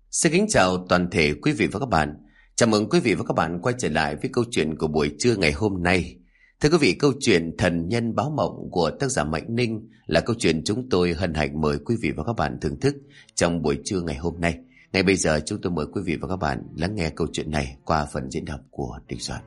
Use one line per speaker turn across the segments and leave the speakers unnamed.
Xin kính chào toàn thể quý vị và các bạn. Chào mừng quý vị và các bạn quay trở lại với câu chuyện của buổi trưa ngày hôm nay. Thưa quý vị, câu chuyện Thần Nhân Báo Mộng của tác giả Mạnh Ninh là câu chuyện chúng tôi hân hạnh mời quý vị và các bạn thưởng thức trong buổi trưa ngày hôm nay. Ngay bây giờ chúng tôi mời quý vị và các bạn lắng nghe câu chuyện này qua phần diễn đọc của Đình Soạn.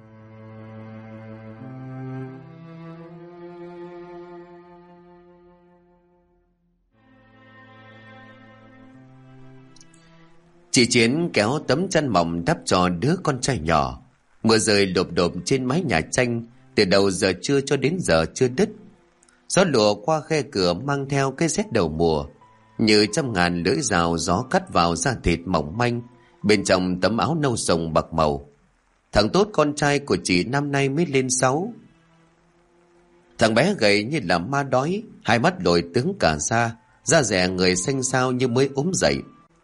Chị Chiến kéo tấm chăn mỏng đắp cho đứa con trai nhỏ. Mưa rơi lộp độp trên mái nhà tranh từ đầu giờ trưa cho đến giờ chưa đứt. Gió lùa qua khe cửa mang theo cái rét đầu mùa, như trăm ngàn lưỡi rào gió cắt vào da thịt mỏng manh bên trong tấm áo nâu sồng bạc màu. Thằng Tốt con trai của chị năm nay mới lên 6. Thằng bé gầy như là ma đói, hai mắt lồi tướng cả da dẻ người xanh xao như mới ốm dậy,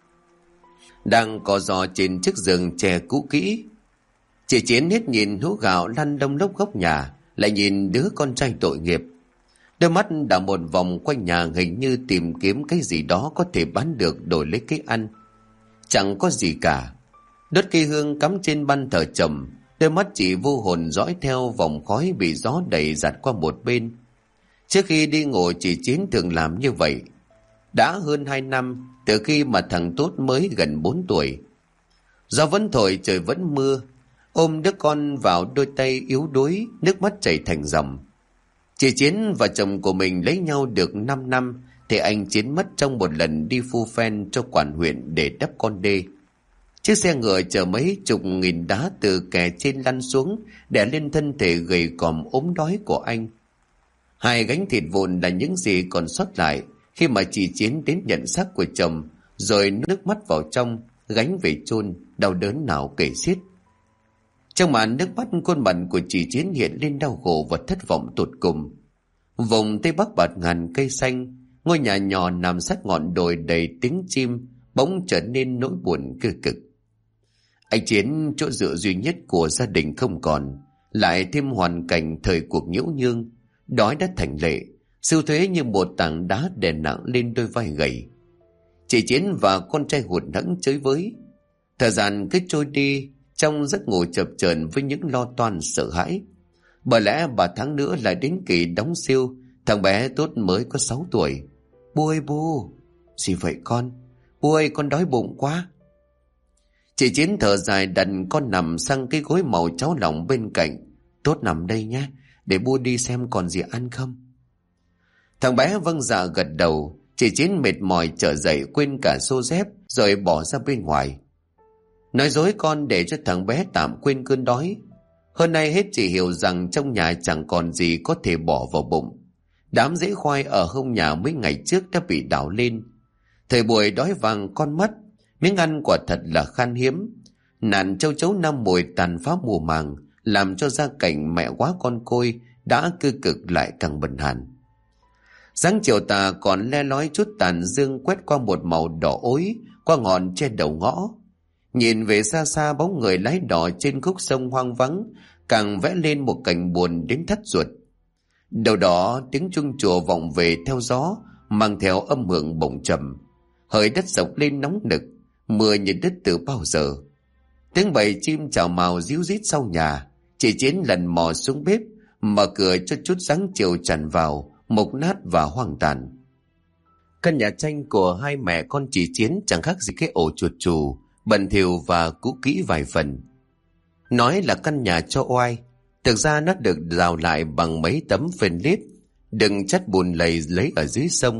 đang co giò trên chiếc giường tre cũ kỹ. Chị Chiến hết nhìn hũ gạo lăn đông lốc góc nhà, lại nhìn đứa con trai tội nghiệp. Đôi mắt đảo một vòng quanh nhà, hình như tìm kiếm cái gì đó có thể bán được đổi lấy cái ăn. Chẳng có gì cả. Đốt cây hương cắm trên ban thờ trầm, đôi mắt chị vô hồn dõi theo vòng khói bị gió đẩy giặt qua một bên. Trước khi đi ngủ, chị Chiến thường làm như vậy. Đã hơn 2 năm, từ khi mà thằng Tốt mới gần 4 tuổi. Gió vẫn thổi, trời vẫn mưa. Ôm đứa con vào đôi tay yếu đuối, nước mắt chảy thành dòng. Chị Chiến và chồng của mình lấy nhau được 5 năm, thì anh Chiến mất trong một lần đi phu phen cho quản huyện để đắp con đê. Chiếc xe ngựa chở mấy chục nghìn đá từ kè trên lăn xuống, đè lên thân thể gầy còm ốm đói của anh. 2 gánh thịt vụn là những gì còn sót lại khi mà chị Chiến đến nhận xác của chồng, rồi nước mắt vào trong, gánh về chôn, đau đớn nào kể xiết. Trong màn nước mắt, khuôn mặt của chị Chiến hiện lên đau khổ và thất vọng tột cùng. Vùng Tây Bắc bạt ngàn cây xanh, ngôi nhà nhỏ nằm sát ngọn đồi đầy tiếng chim, bỗng trở nên nỗi buồn cơ cực. Anh Chiến, chỗ dựa duy nhất của gia đình không còn, lại thêm hoàn cảnh thời cuộc nhiễu nhương, đói đã thành lệ, sưu thuế như một tảng đá đè nặng lên đôi vai gầy. Chị Chiến và con trai hụt hẫng chơi với. Thời gian cứ trôi đi trong giấc ngủ chập chờn với những lo toan sợ hãi. Bởi lẽ 3 tháng nữa lại đến kỳ đóng siêu, thằng bé Tốt mới có 6 tuổi. Bu ơi bu! Gì vậy con? Bu ơi, con đói bụng quá. Chị Chiến thở dài đặt con nằm sang cái gối màu cháo lòng bên cạnh. Tốt nằm đây nhé, để bu đi xem còn gì ăn không. Thằng bé vâng dạ gật đầu. Chị Chiến mệt mỏi trở dậy, quên cả xô dép rồi bỏ ra bên ngoài. Nói dối con để cho thằng bé tạm quên cơn đói. Hơn nay hết chị hiểu rằng trong nhà chẳng còn gì có thể bỏ vào bụng. Đám rễ khoai ở hông nhà mấy ngày trước đã bị đào lên. Thời buổi đói vàng con mắt, miếng ăn quả thật là khan hiếm. Nạn châu chấu năm mùi tàn phá mùa màng làm cho gia cảnh mẹ quá con côi đã cơ cực lại càng bần hàn. Sáng chiều tà còn le lói chút tàn dương quét qua một màu đỏ ối qua ngọn tre đầu ngõ. Nhìn về xa xa, bóng người lái đò trên khúc sông hoang vắng càng vẽ lên một cảnh buồn đến thắt ruột. Đầu đó tiếng chuông chùa vọng về theo gió, mang theo âm hưởng bổng trầm. Hơi đất sộc lên nóng nực, mưa như đứt từ bao giờ. Tiếng bầy chim chào mào ríu rít sau nhà. Chị Chiến lần mò xuống bếp, mở cửa cho chút sáng chiều tràn vào, mục nát và hoang tàn. Căn nhà tranh của hai mẹ con chị Chiến chẳng khác gì cái ổ chuột chù, bẩn thỉu và cũ kỹ vài phần. Nói là căn nhà cho oai, thực ra nó được rào lại bằng mấy tấm phên lết đựng chất bùn lầy lấy ở dưới sông.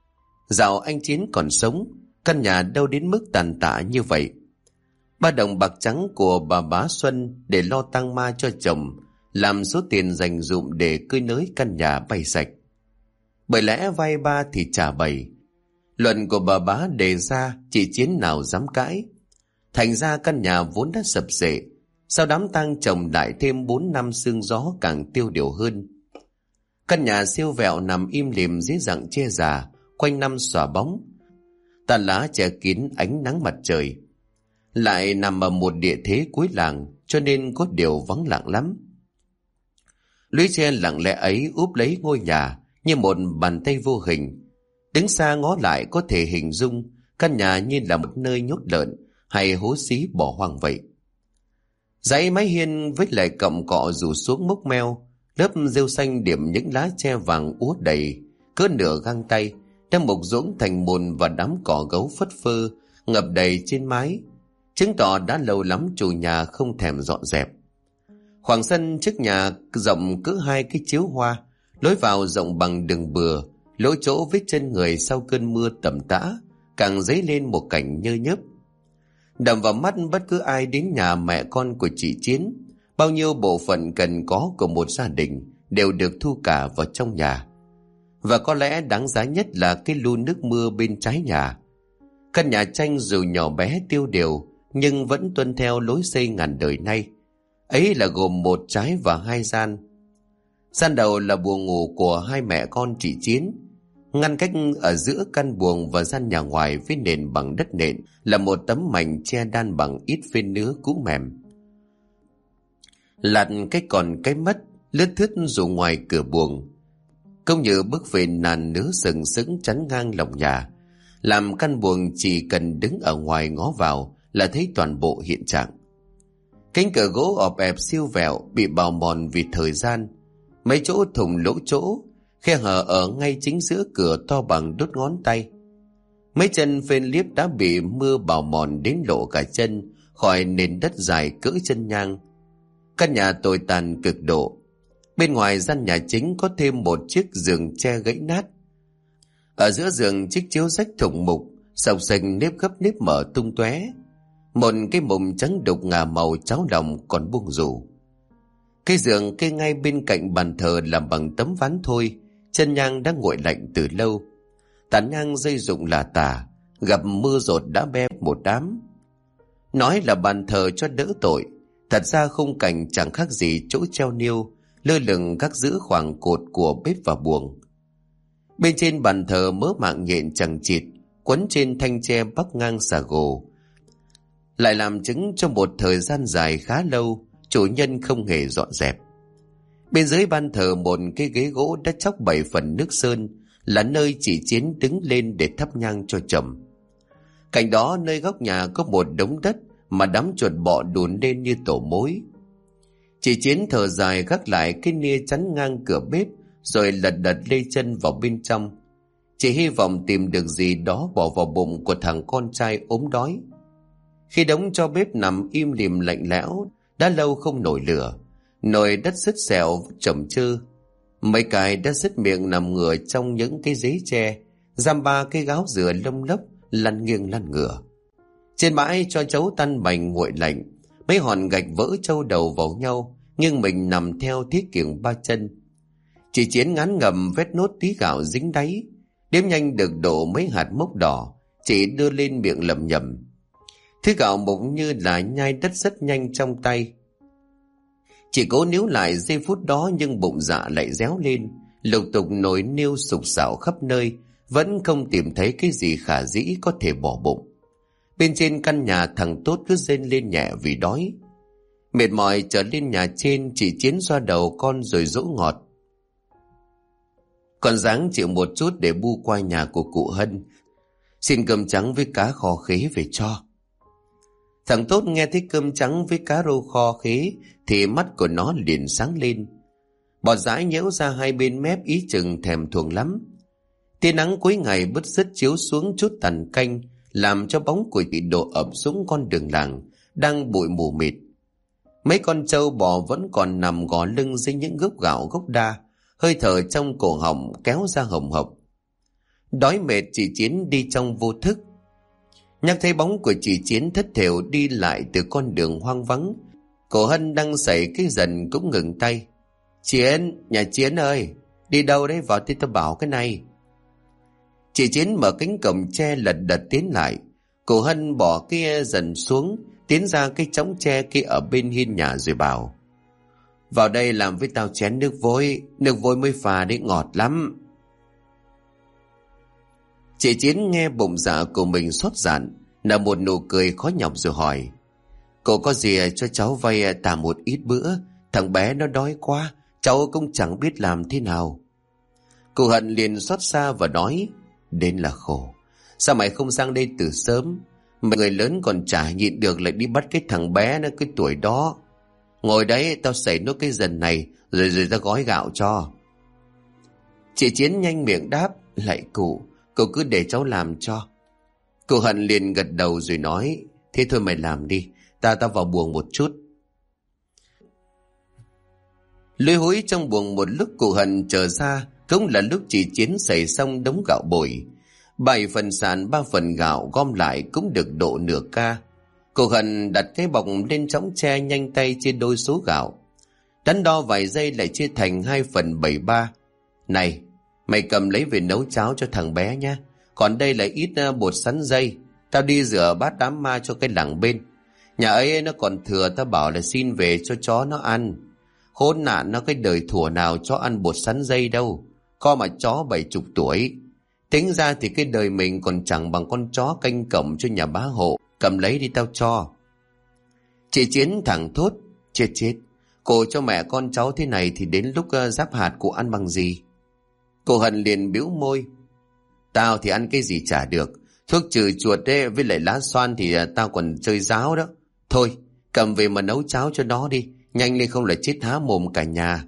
Dạo anh Chiến còn sống, căn nhà đâu đến mức tàn tạ như vậy. 3 đồng bạc trắng của bà bá Xuân để lo tang ma cho chồng, làm số tiền dành dụm để cưới nới căn nhà bay sạch. Bởi lẽ vay 3 thì trả 7. Luận của bà bá đề ra, chị Chiến nào dám cãi. Thành ra căn nhà vốn đã sập xệ, sau đám tang chồng lại thêm 4 năm sương gió càng tiêu điều hơn. Căn nhà siêu vẹo nằm im lìm dưới rặng tre già, quanh năm xòa bóng, tàn lá che kín ánh nắng mặt trời. Lại nằm ở một địa thế cuối làng, cho nên có điều vắng lặng lắm. Lũy tre lặng lẽ ấy úp lấy ngôi nhà như một bàn tay vô hình. Đứng xa ngó lại có thể hình dung căn nhà như là một nơi nhốt lợn hay hố xí bỏ hoang vậy. Dãy mái hiên với lại cọng cọ rủ xuống mốc meo, lớp rêu xanh điểm những lá tre vàng úa đầy cỡ nửa gang tay đã mục ruỗng thành mùn, và đám cỏ gấu phất phơ ngập đầy trên mái, chứng tỏ đã lâu lắm chủ nhà không thèm dọn dẹp. Khoảng sân trước nhà rộng cỡ 2 cái chiếu hoa, lối vào rộng bằng đường bừa, lỗ chỗ vết chân người sau cơn mưa tầm tã càng dấy lên một cảnh nhơ nhớp. Đập vào mắt bất cứ ai đến nhà mẹ con của chị Chiến, bao nhiêu bộ phận cần có của một gia đình đều được thu cả vào trong nhà. Và có lẽ đáng giá nhất là cái lu nước mưa bên trái nhà. Căn nhà tranh dù nhỏ bé tiêu điều nhưng vẫn tuân theo lối xây ngàn đời nay. Ấy là gồm một trái và 2 gian. Gian đầu là buồng ngủ của 2 mẹ con chị Chiến. Ngăn cách ở giữa căn buồng và gian nhà ngoài với nền bằng đất nện là một tấm mảnh che đan bằng ít phên nứa cũ mềm. Lặt cái còn cái mất lướt thướt dù ngoài cửa buồng, công như bức phên nàn nứa sừng sững chắn ngang lòng nhà, làm căn buồng chỉ cần đứng ở ngoài ngó vào là thấy toàn bộ hiện trạng. Cánh cửa gỗ ọp ẹp siêu vẹo bị bào mòn vì thời gian, mấy chỗ thủng lỗ chỗ, khe hở ở ngay chính giữa cửa to bằng đốt ngón tay. Mấy chân phên liếp đã bị mưa bào mòn đến lộ cả chân khỏi nền đất dài cỡ chân nhang. Căn nhà tồi tàn cực độ. Bên ngoài gian nhà chính có thêm một chiếc giường tre gãy nát. Ở giữa giường chiếc chiếu rách thủng mục, sọc sạch nếp gấp nếp mở tung tóe. Một cái mùng trắng đục ngà màu cháo lòng còn buông rủ. Cái giường kê ngay bên cạnh bàn thờ làm bằng tấm ván thôi, chân nhang đã nguội lạnh từ lâu. Tàn nhang dây rụng là tả, gặp mưa rột đã be một đám. Nói là bàn thờ cho đỡ tội, thật ra khung cảnh chẳng khác gì chỗ treo niêu lơ lửng gác giữa khoảng cột của bếp và buồng. Bên trên bàn thờ mớ mạng nhện chằng chịt quấn trên thanh tre bắc ngang xà gồ, lại làm chứng cho một thời gian dài khá lâu chủ nhân không hề dọn dẹp. Bên dưới ban thờ một cái ghế gỗ đã chóc 7 phần nước sơn, là nơi chị Chiến đứng lên để thắp nhang cho chồng. Cạnh đó nơi góc nhà có một đống đất mà đám chuột bọ đùn lên như tổ mối. Chị Chiến thở dài gác lại cái nia chắn ngang cửa bếp, rồi lật đật lê chân vào bên trong. Chị hy vọng tìm được gì đó bỏ vào bụng của thằng con trai ốm đói. Khi đống tro bếp nằm im lìm lạnh lẽo, đã lâu không nổi lửa, nồi đất sứt xẻo chồng chơ. Mấy cái đã sứt miệng nằm ngửa trong những cái giấy tre, giam 3 cái gáo dừa lông lốc lăn nghiêng lăn ngửa. Trên bãi cho chấu tan bành nguội lạnh, mấy hòn gạch vỡ trâu đầu vào nhau, nhưng mình nằm theo thiết kiểng 3 chân. Chị Chiến ngán ngầm vết nốt tí gạo dính đáy, đếm nhanh được đổ mấy hạt mốc đỏ, chị đưa lên miệng lẩm nhẩm. Thứ gạo mục như là nhai đất rất nhanh trong tay. Chị cố níu lại giây phút đó, nhưng bụng dạ lại réo lên, lục tục nồi niêu sục sạo khắp nơi, vẫn không tìm thấy cái gì khả dĩ có thể bỏ bụng. Bên trên căn nhà thằng Tốt cứ rên lên nhẹ vì đói. Mệt mỏi trở lên nhà trên, chị Chiến xoa đầu con rồi dỗ ngọt. Con ráng chịu một chút để bu qua nhà của cụ Hân, xin cơm trắng với cá kho khế về cho. Thằng Tốt nghe thấy cơm trắng với cá rô kho khế thì mắt của nó liền sáng lên. Bọt dãi nhễu ra hai bên mép, ý chừng thèm thuồng lắm. Tia nắng cuối ngày bứt rứt chiếu xuống chút tàn canh, làm cho bóng của chị đổ ập xuống con đường làng đang bụi mù mịt. Mấy con trâu bò vẫn còn nằm gò lưng dưới những gốc gạo gốc đa, hơi thở trong cổ họng kéo ra hồng hộc. Đói mệt, chị Chiến đi trong vô thức. Nhắc thấy bóng của chị Chiến thất thểu đi lại từ con đường hoang vắng, cổ Hân đang xảy cái dần cũng ngừng tay. Chiến, nhà Chiến ơi, đi đâu đấy, vào thì tao bảo cái này. Chị Chiến mở cánh cổng tre lật đật tiến lại. Cổ Hân bỏ cái dần xuống, tiến ra cái chõng tre kia ở bên hiên nhà rồi bảo: vào đây làm với tao chén nước vôi mới pha đấy, ngọt lắm. Chị Chiến nghe bụng dạ của mình xót dạn, nở một nụ cười khó nhọc rồi hỏi: cô có gì cho cháu vay tạm một ít bữa, thằng bé nó đói quá, cháu cũng chẳng biết làm thế nào. Cô Hân liền xót xa và nói: đến là khổ, Sao mày không sang đây từ sớm? Mày người lớn còn chả nhịn được lại đi bắt cái thằng bé nó cái tuổi đó. Ngồi đấy, tao xảy nốt cái dần này rồi ra gói gạo cho. Chị Chiến nhanh miệng đáp: Lạy cụ cứ để cháu làm cho. Cụ Hận liền gật đầu rồi nói: Thế thôi mày làm đi, ta vào buồng một chút. Lúi húi trong buồng một lúc, cụ Hận trở ra cũng là lúc chị Chiến xày xong đống gạo bội. 7 phần sàn 3 phần gạo gom lại cũng được độ nửa ca. Cụ Hận đặt cái bọc lên chõng tre, nhanh tay chia đôi số gạo. Đắn đo vài giây lại chia thành 2/7/3. Này, mày cầm lấy về nấu cháo cho thằng bé nhé. Còn đây là ít bột sắn dây, tao đi rửa bát đám ma cho cái làng bên. Nhà ấy nó còn thừa, tao bảo là xin về cho chó nó ăn. Khốn nạn nó, cái đời thủa nào chó ăn bột sắn dây đâu. Co mà chó 70 tuổi. Tính ra thì cái đời mình còn chẳng bằng con chó canh cổng cho nhà bá hộ. Cầm lấy đi tao cho. Chị Chiến thẳng thốt: Chết, cô cho mẹ con cháu thế này thì đến lúc giáp hạt cô ăn bằng gì? Cô Hận liền bĩu môi: Tao thì ăn cái gì chả được. Thuốc trừ chuột ấy, với lại lá xoan thì tao còn chơi giáo đó. Thôi, cầm về mà nấu cháo cho nó đi. Nhanh lên không là chết há mồm cả nhà.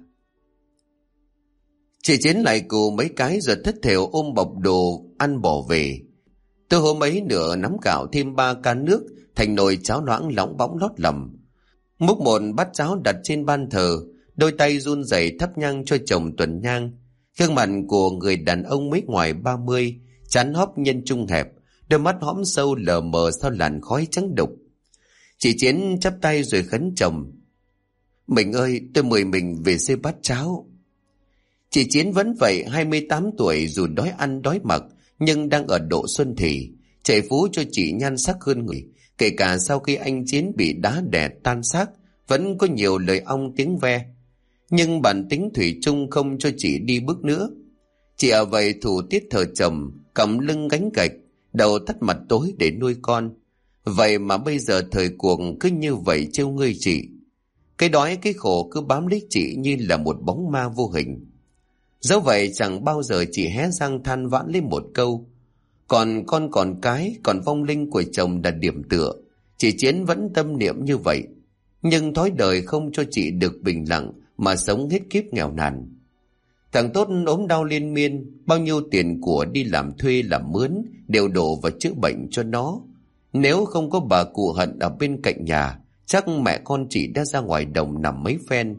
Chị Chiến lại cù mấy cái rồi thất thểu ôm bọc đồ ăn bỏ về. Tôi hôm ấy nửa nắm gạo thêm 3 ca nước thành nồi cháo loãng lóng bóng lót lầm. Múc một bát cháo đặt trên ban thờ, đôi tay run rẩy thắp nhang cho chồng tuần nhang. Gương mặt của người đàn ông mới ngoài 30, trán hóp nhân trung hẹp, đôi mắt hõm sâu lờ mờ sau làn khói trắng đục. Chị Chiến chắp tay rồi khấn chồng: Mình ơi, tôi mời mình về xơi bát cháo. Chị Chiến vẫn vậy, 28 tuổi, dù đói ăn đói mặc nhưng đang ở độ xuân thì chạy phú cho chị nhan sắc hơn người. Kể cả sau khi anh Chiến bị đá đè tan xác, vẫn có nhiều lời ong tiếng ve. Nhưng bản tính thủy chung không cho chị đi bước nữa. Chị ở vậy thủ tiết thờ chồng, còng lưng gánh gạch, đầu tắt mặt tối để nuôi con. Vậy mà bây giờ thời cuộc cứ như vậy trêu ngươi chị. Cái đói cái khổ cứ bám lấy chị như là một bóng ma vô hình. Dẫu vậy chẳng bao giờ chị hé răng than vãn lên một câu. Còn con còn cái, còn vong linh của chồng là điểm tựa. Chị Chiến vẫn tâm niệm như vậy. Nhưng thói đời không cho chị được bình lặng mà sống hết kiếp nghèo nàn. Thằng Tốt ốm đau liên miên, bao nhiêu tiền của đi làm thuê làm mướn đều đổ vào chữa bệnh cho nó. Nếu không có bà cụ Hận ở bên cạnh nhà, chắc mẹ con chị đã ra ngoài đồng nằm mấy phen.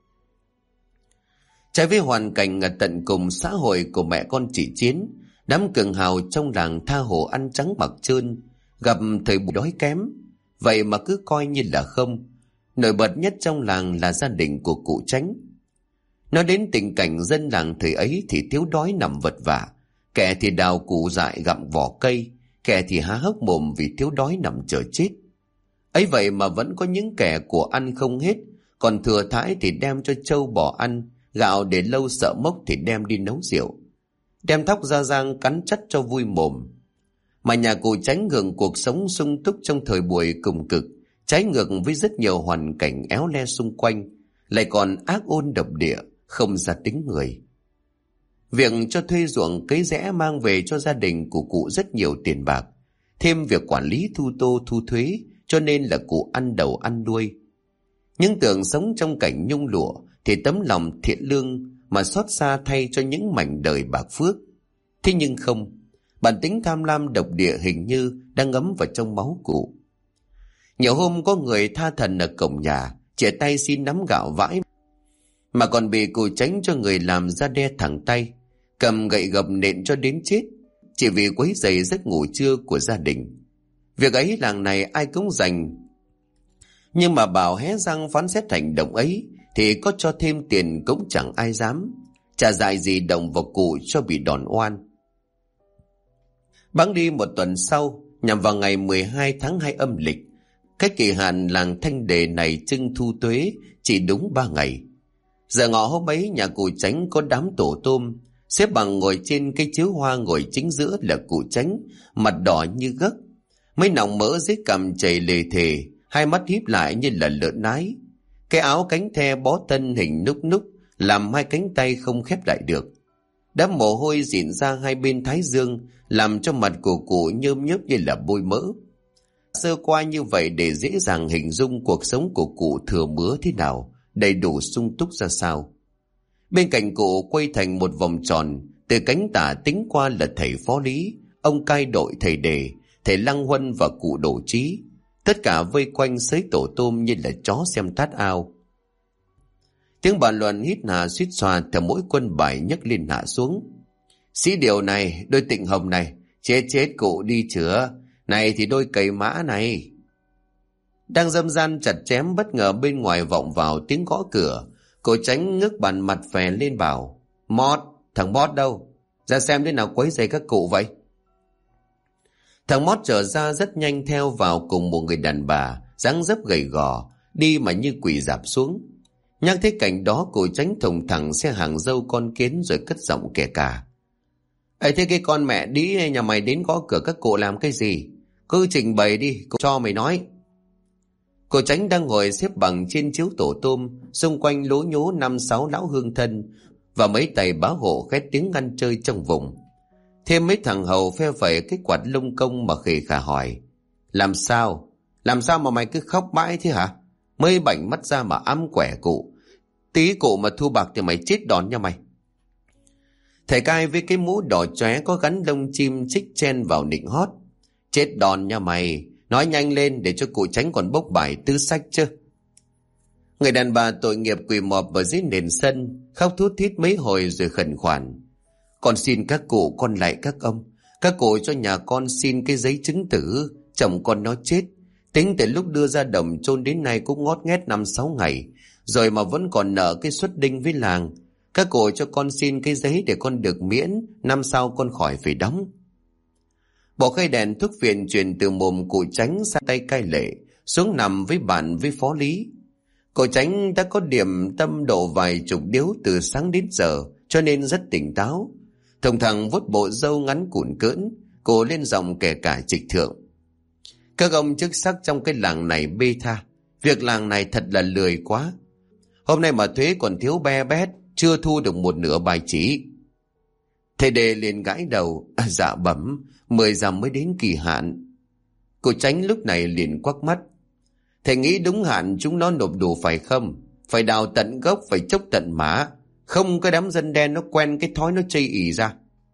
Trái với hoàn cảnh ở tận cùng xã hội của mẹ con chị Chiến, đám cường hào trong làng tha hồ ăn trắng mặc trơn, gặp thời buổi đói kém, vậy mà cứ coi như là không. Nổi bật nhất trong làng là gia đình của cụ Chánh. Nói đến tình cảnh dân làng thời ấy thì thiếu đói nằm vật vã, kẻ thì đào củ dại gặm vỏ cây, kẻ thì há hốc mồm vì thiếu đói nằm chờ chết. Ấy vậy mà vẫn có những kẻ của ăn không hết, còn thừa thãi thì đem cho trâu bò ăn, gạo để lâu sợ mốc thì đem đi nấu rượu, đem thóc ra rang cắn chắt cho vui mồm. Mà nhà cụ Chánh hưởng cuộc sống sung túc trong thời buổi cùng cực, trái ngược với rất nhiều hoàn cảnh éo le xung quanh, lại còn ác ôn độc địa, không ra tính người. Việc cho thuê ruộng cấy rẽ mang về cho gia đình của cụ rất nhiều tiền bạc, thêm việc quản lý thu tô thu thuế, cho nên là cụ ăn đầu ăn đuôi. Nhưng tưởng sống trong cảnh nhung lụa thì tấm lòng thiện lương mà xót xa thay cho những mảnh đời bạc phước. Thế nhưng không, bản tính tham lam độc địa hình như đang ngấm vào trong máu cụ. Nhiều hôm có người tha thần ở cổng nhà, chìa tay xin nắm gạo vãi, mà còn bị cụ Chánh cho người làm ra đe thẳng tay, cầm gậy gộc nện cho đến chết, chỉ vì quấy rầy giấc ngủ trưa của gia đình. Việc ấy làng này ai cũng dành, nhưng mà bảo hé răng phán xét hành động ấy thì có cho thêm tiền cũng chẳng ai dám, chả dại gì động vào cụ cho bị đòn oan. Bẵng đi một tuần sau, nhằm vào ngày 12 tháng 2 âm lịch, cái kỳ hạn làng Thanh Đề này trưng thu tuế chỉ đúng 3 ngày. Giờ ngọ hôm ấy, nhà cụ Chánh có đám tổ tôm, xếp bằng ngồi trên cây chiếu hoa, ngồi chính giữa là cụ Chánh, mặt đỏ như gấc, mấy nòng mỡ dưới cằm chảy lề thề, hai mắt híp lại như là lợn nái. Cái áo cánh the bó thân hình núc núc làm hai cánh tay không khép lại được. đám mồ hôi rịn ra hai bên thái dương, làm cho mặt của cụ nhơm nhớp như là bôi mỡ. Sơ qua như vậy để dễ dàng hình dung cuộc sống của cụ thừa mứa thế nào, đầy đủ sung túc ra sao. Bên cạnh cụ quay thành một vòng tròn, từ cánh tả tính qua là thầy phó lý, ông cai đội thầy đề, thầy Lăng Huân và cụ Đỗ Trí. Tất cả vây quanh xới tổ tôm như là chó xem tát ao. Tiếng bàn luận hít hà suýt xoa theo mỗi quân bài nhấc lên hạ xuống. Sĩ điều này, đôi tịnh hồng này, chết cụ đi chữa. Này thì đôi cầy mã này. Đang dâm gian chặt chém, bất ngờ bên ngoài vọng vào tiếng gõ cửa. Cô Tránh ngước bàn mặt phè lên bảo: Mót, thằng Mót đâu? Ra xem thế nào quấy rầy các cụ vậy. Thằng Mót trở ra rất nhanh, theo vào cùng một người đàn bà dáng dấp gầy gò, đi mà như quỳ rạp xuống. Nhắc thấy cảnh đó, cô Tránh thùng thẳng xe hàng dâu con kiến rồi cất giọng kể cả: ấy thế cái con mẹ đĩ nhà mày đến gõ cửa các cụ làm cái gì? Cứ trình bày đi, cho mày nói. Cô Tránh đang ngồi xếp bằng trên chiếu tổ tôm, xung quanh lố nhố 5-6 lão hương thân và mấy tay bá hộ khét tiếng ăn chơi trong vùng. Thêm mấy thằng hầu phe phẩy cái quạt lông công mà khề khà hỏi: Làm sao mà mày cứ khóc mãi thế hả? Mới bảnh mắt ra mà ăm quẻ cụ. Tí cụ mà thu bạc thì mày chết đòn nha mày. Thầy cai với cái mũ đỏ chóe có gắn lông chim chích chen vào nịnh hót: Chết đòn nha mày, nói nhanh lên để cho cụ Tránh còn bốc bài tứ sách chứ. Người đàn bà tội nghiệp quỳ mọp ở dưới nền sân, khóc thút thít mấy hồi rồi khẩn khoản: Con xin các cụ, con lạy các ông, các cụ cho nhà con xin cái giấy chứng tử chồng con nó chết. Tính từ lúc đưa ra đồng chôn đến nay cũng ngót nghét 5-6 ngày rồi mà vẫn còn nợ cái suất đinh với làng. Các cụ cho con xin cái giấy để con được miễn, năm sau con khỏi phải đóng. Bộ khay đèn thuốc phiện truyền từ mồm cụ Tránh sang tay cai lệ, xuống nằm với bạn với phó lý. Cụ Tránh đã có điểm tâm độ vài chục điếu từ sáng đến giờ, cho nên rất tỉnh táo. Thùng thẳng vuốt bộ râu ngắn cũn cỡn, cô lên giọng kể cả trịch thượng: Các ông chức sắc trong cái làng này bê tha, việc làng này thật là lười quá. Hôm nay mà thuế còn thiếu be bét, chưa thu được một nửa bài chỉ. Thầy đề liền gãi đầu: Dạ bẩm, 10 dặm mới đến kỳ hạn. Cô Tránh lúc này liền quắc mắt: Thầy nghĩ đúng hạn chúng nó nộp đủ phải không? Phải đào tận gốc, phải chốc tận mã. Không cái đám dân đen nó quen cái thói nó chây ỉ ra.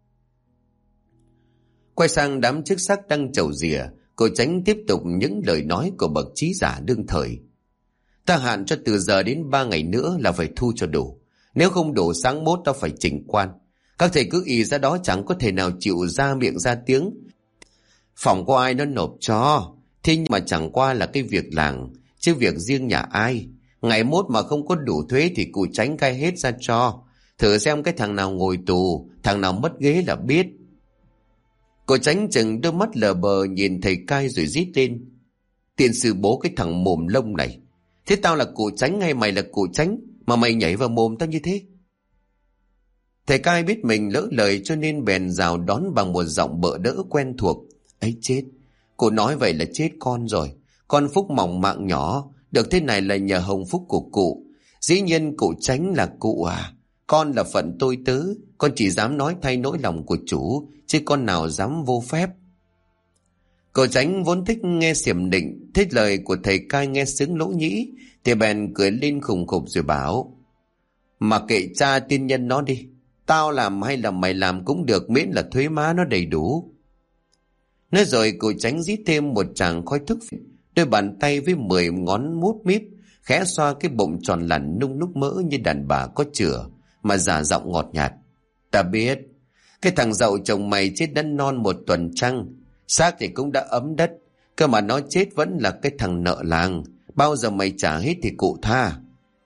Quay sang đám chức sắc đang chầu rìa, cô Tránh tiếp tục những lời nói của bậc trí giả đương thời: Ta hạn cho từ giờ đến 3 ngày nữa là phải thu cho đủ. Nếu không đủ sáng mốt ta phải chỉnh quan. Các thầy cứ ì ra đó, chẳng có thể nào chịu ra miệng ra tiếng. Phòng có ai nó nộp cho. Thế nhưng mà chẳng qua là cái việc làng, chứ việc riêng nhà ai. Ngày mốt mà không có đủ thuế thì cụ Tránh cai hết ra cho. Thử xem cái thằng nào ngồi tù, thằng nào mất ghế là biết. Cô Tránh chừng đôi mắt lờ bờ nhìn thầy cai rồi rít lên: Tiền sư bố cái thằng mồm lông này. Thế tao là cụ Tránh hay mày là cụ Tránh mà mày nhảy vào mồm tao như thế? Thầy cai biết mình lỡ lời cho nên bèn rào đón bằng một giọng bợ đỡ quen thuộc: Ấy chết, cụ nói vậy là chết con rồi. Con phúc mỏng mạng nhỏ, được thế này là nhờ hồng phúc của cụ. Dĩ nhiên cụ Tránh là cụ à. Con là phận tôi tớ, con chỉ dám nói thay nỗi lòng của chủ, chứ con nào dám vô phép. Cậu Tránh vốn thích nghe xiểm định, thích lời của thầy cai nghe sướng lỗ nhĩ, thì bèn cười lên khùng khục rồi bảo: Mà kệ cha tiên nhân nó đi, tao làm hay là mày làm cũng được, miễn là thuế má nó đầy đủ. Nói rồi cậu Tránh rít thêm một tràng khói thuốc phiện, đôi bàn tay với 10 ngón mút míp khẽ xoa cái bụng tròn lẳn nung núc mỡ như đàn bà có chửa, mà giả giọng ngọt nhạt: Ta biết, cái thằng dậu chồng mày chết đã non 1 tuần trăng, xác thì cũng đã ấm đất, cơ mà nó chết vẫn là cái thằng nợ làng. Bao giờ mày trả hết thì cụ tha.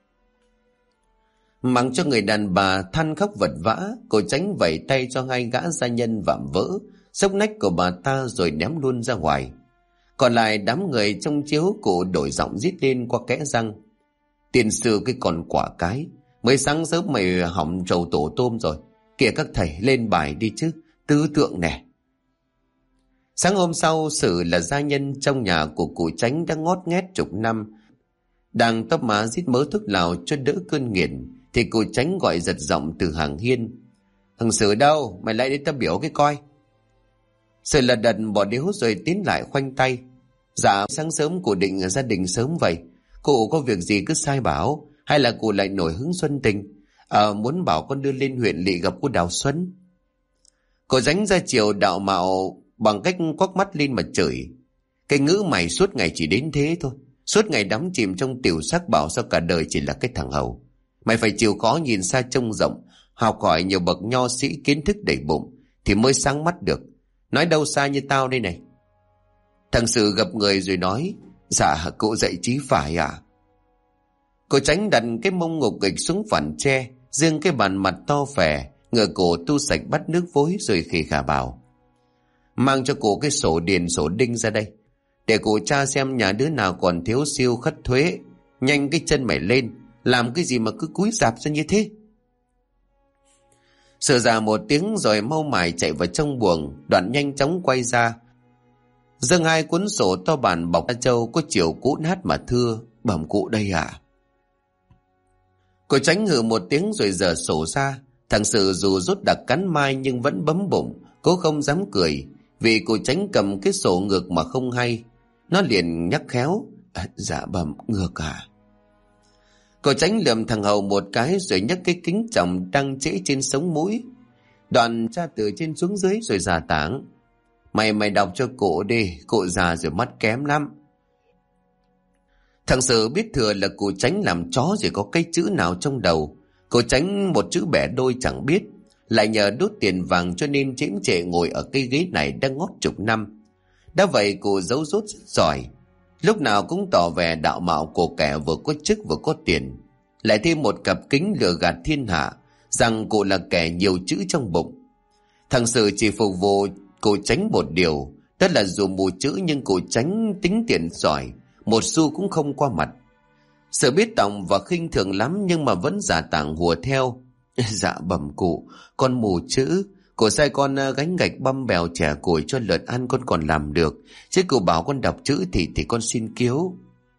Mắng cho người đàn bà than khóc vật vã, cô Tránh vẩy tay cho 2 gã gia nhân vạm vỡ xốc nách của bà ta rồi ném luôn ra ngoài. Còn lại đám người trong chiếu, cụ đổi giọng rít lên qua kẽ răng: Tiền sư cái con quả cái, mới sáng sớm mày hỏng trầu tổ tôm rồi. Kìa các thầy, lên bài đi chứ, tứ tượng nè. Sáng hôm sau, Sử là gia nhân trong nhà của cụ Tránh đã ngót nghét chục năm, đang tóc má rít mớ thuốc lào cho đỡ cơn nghiện, thì cụ Tránh gọi giật giọng từ hàng hiên: Thằng Sử đâu? Mày lại đến tao biểu cái coi. Sử lật đật bỏ điếu rồi tiến lại khoanh tay. Dạ sáng sớm cụ định gia đình sớm vậy. Cụ có việc gì cứ sai bảo. Hay là cụ lại nổi hứng xuân tình, muốn bảo con đưa lên huyện lỵ gặp cô Đào Xuân. Cô Dánh ra chiều đạo mạo bằng cách quắc mắt lên mà chửi. Cái ngữ mày suốt ngày chỉ đến thế thôi. Suốt ngày đắm chìm trong tiểu sắc bảo sao cả đời chỉ là cái thằng hầu. Mày phải chịu khó nhìn xa trông rộng, học hỏi nhiều bậc nho sĩ kiến thức đầy bụng thì mới sáng mắt được. Nói đâu xa như tao đây này. Thằng Sự gập người rồi nói, dạ cụ dạy chí phải à. Cô Tránh đặt cái mông ngục nghịch xuống phản tre, riêng cái bàn mặt to phè, ngửa cổ tu sạch bát nước vối rồi khì khà bảo, mang cho cụ cái sổ điền sổ đinh ra đây, để cụ tra xem nhà đứa nào còn thiếu siêu khất thuế. Nhanh cái chân mày lên, làm cái gì mà cứ cúi rạp ra như thế. Sửa già một tiếng rồi mau mải chạy vào trong buồng, Đoạn nhanh chóng quay ra, dâng hai cuốn sổ to bản bọc da trâu có chiều cũ nát mà thưa, bẩm cụ đây à. Cô Tránh hừ một tiếng rồi giở sổ ra. Thằng Sự dù rút đặc cắn mai nhưng vẫn bấm bụng, cố không dám cười, vì cô Tránh cầm cái sổ ngược mà không hay. Nó liền nhắc khéo, dạ bẩm ngược à. Cô Tránh lườm thằng Hầu một cái rồi nhấc cái kính trọng đang trễ trên sống mũi. Đoạn tra từ trên xuống dưới rồi giả tảng, Mày đọc cho cụ đi, cụ già rồi mắt kém lắm. Thằng Sự biết thừa là cô Tránh làm chó rồi có cái chữ nào trong đầu. Cô Tránh một chữ bẻ đôi chẳng biết, lại nhờ đốt tiền vàng cho nên chễm chệ ngồi ở cái ghế này đã ngót chục năm. Đã vậy cô giấu rốt rất giỏi, lúc nào cũng tỏ vẻ đạo mạo của kẻ vừa có chức vừa có tiền, lại thêm một cặp kính lừa gạt thiên hạ rằng cô là kẻ nhiều chữ trong bụng. Thằng Sự chỉ phục vụ cô Tránh một điều, đó là dù mù chữ nhưng cô Tránh tính tiền giỏi, một xu cũng không qua mặt. Sự biết tòng và khinh thường lắm nhưng mà vẫn giả tảng hùa theo. Dạ bẩm cụ, con mù chữ, cụ sai con gánh gạch băm bèo chẻ củi cho lợn ăn con còn làm được, chứ cụ bảo con đọc chữ thì con xin kiếu.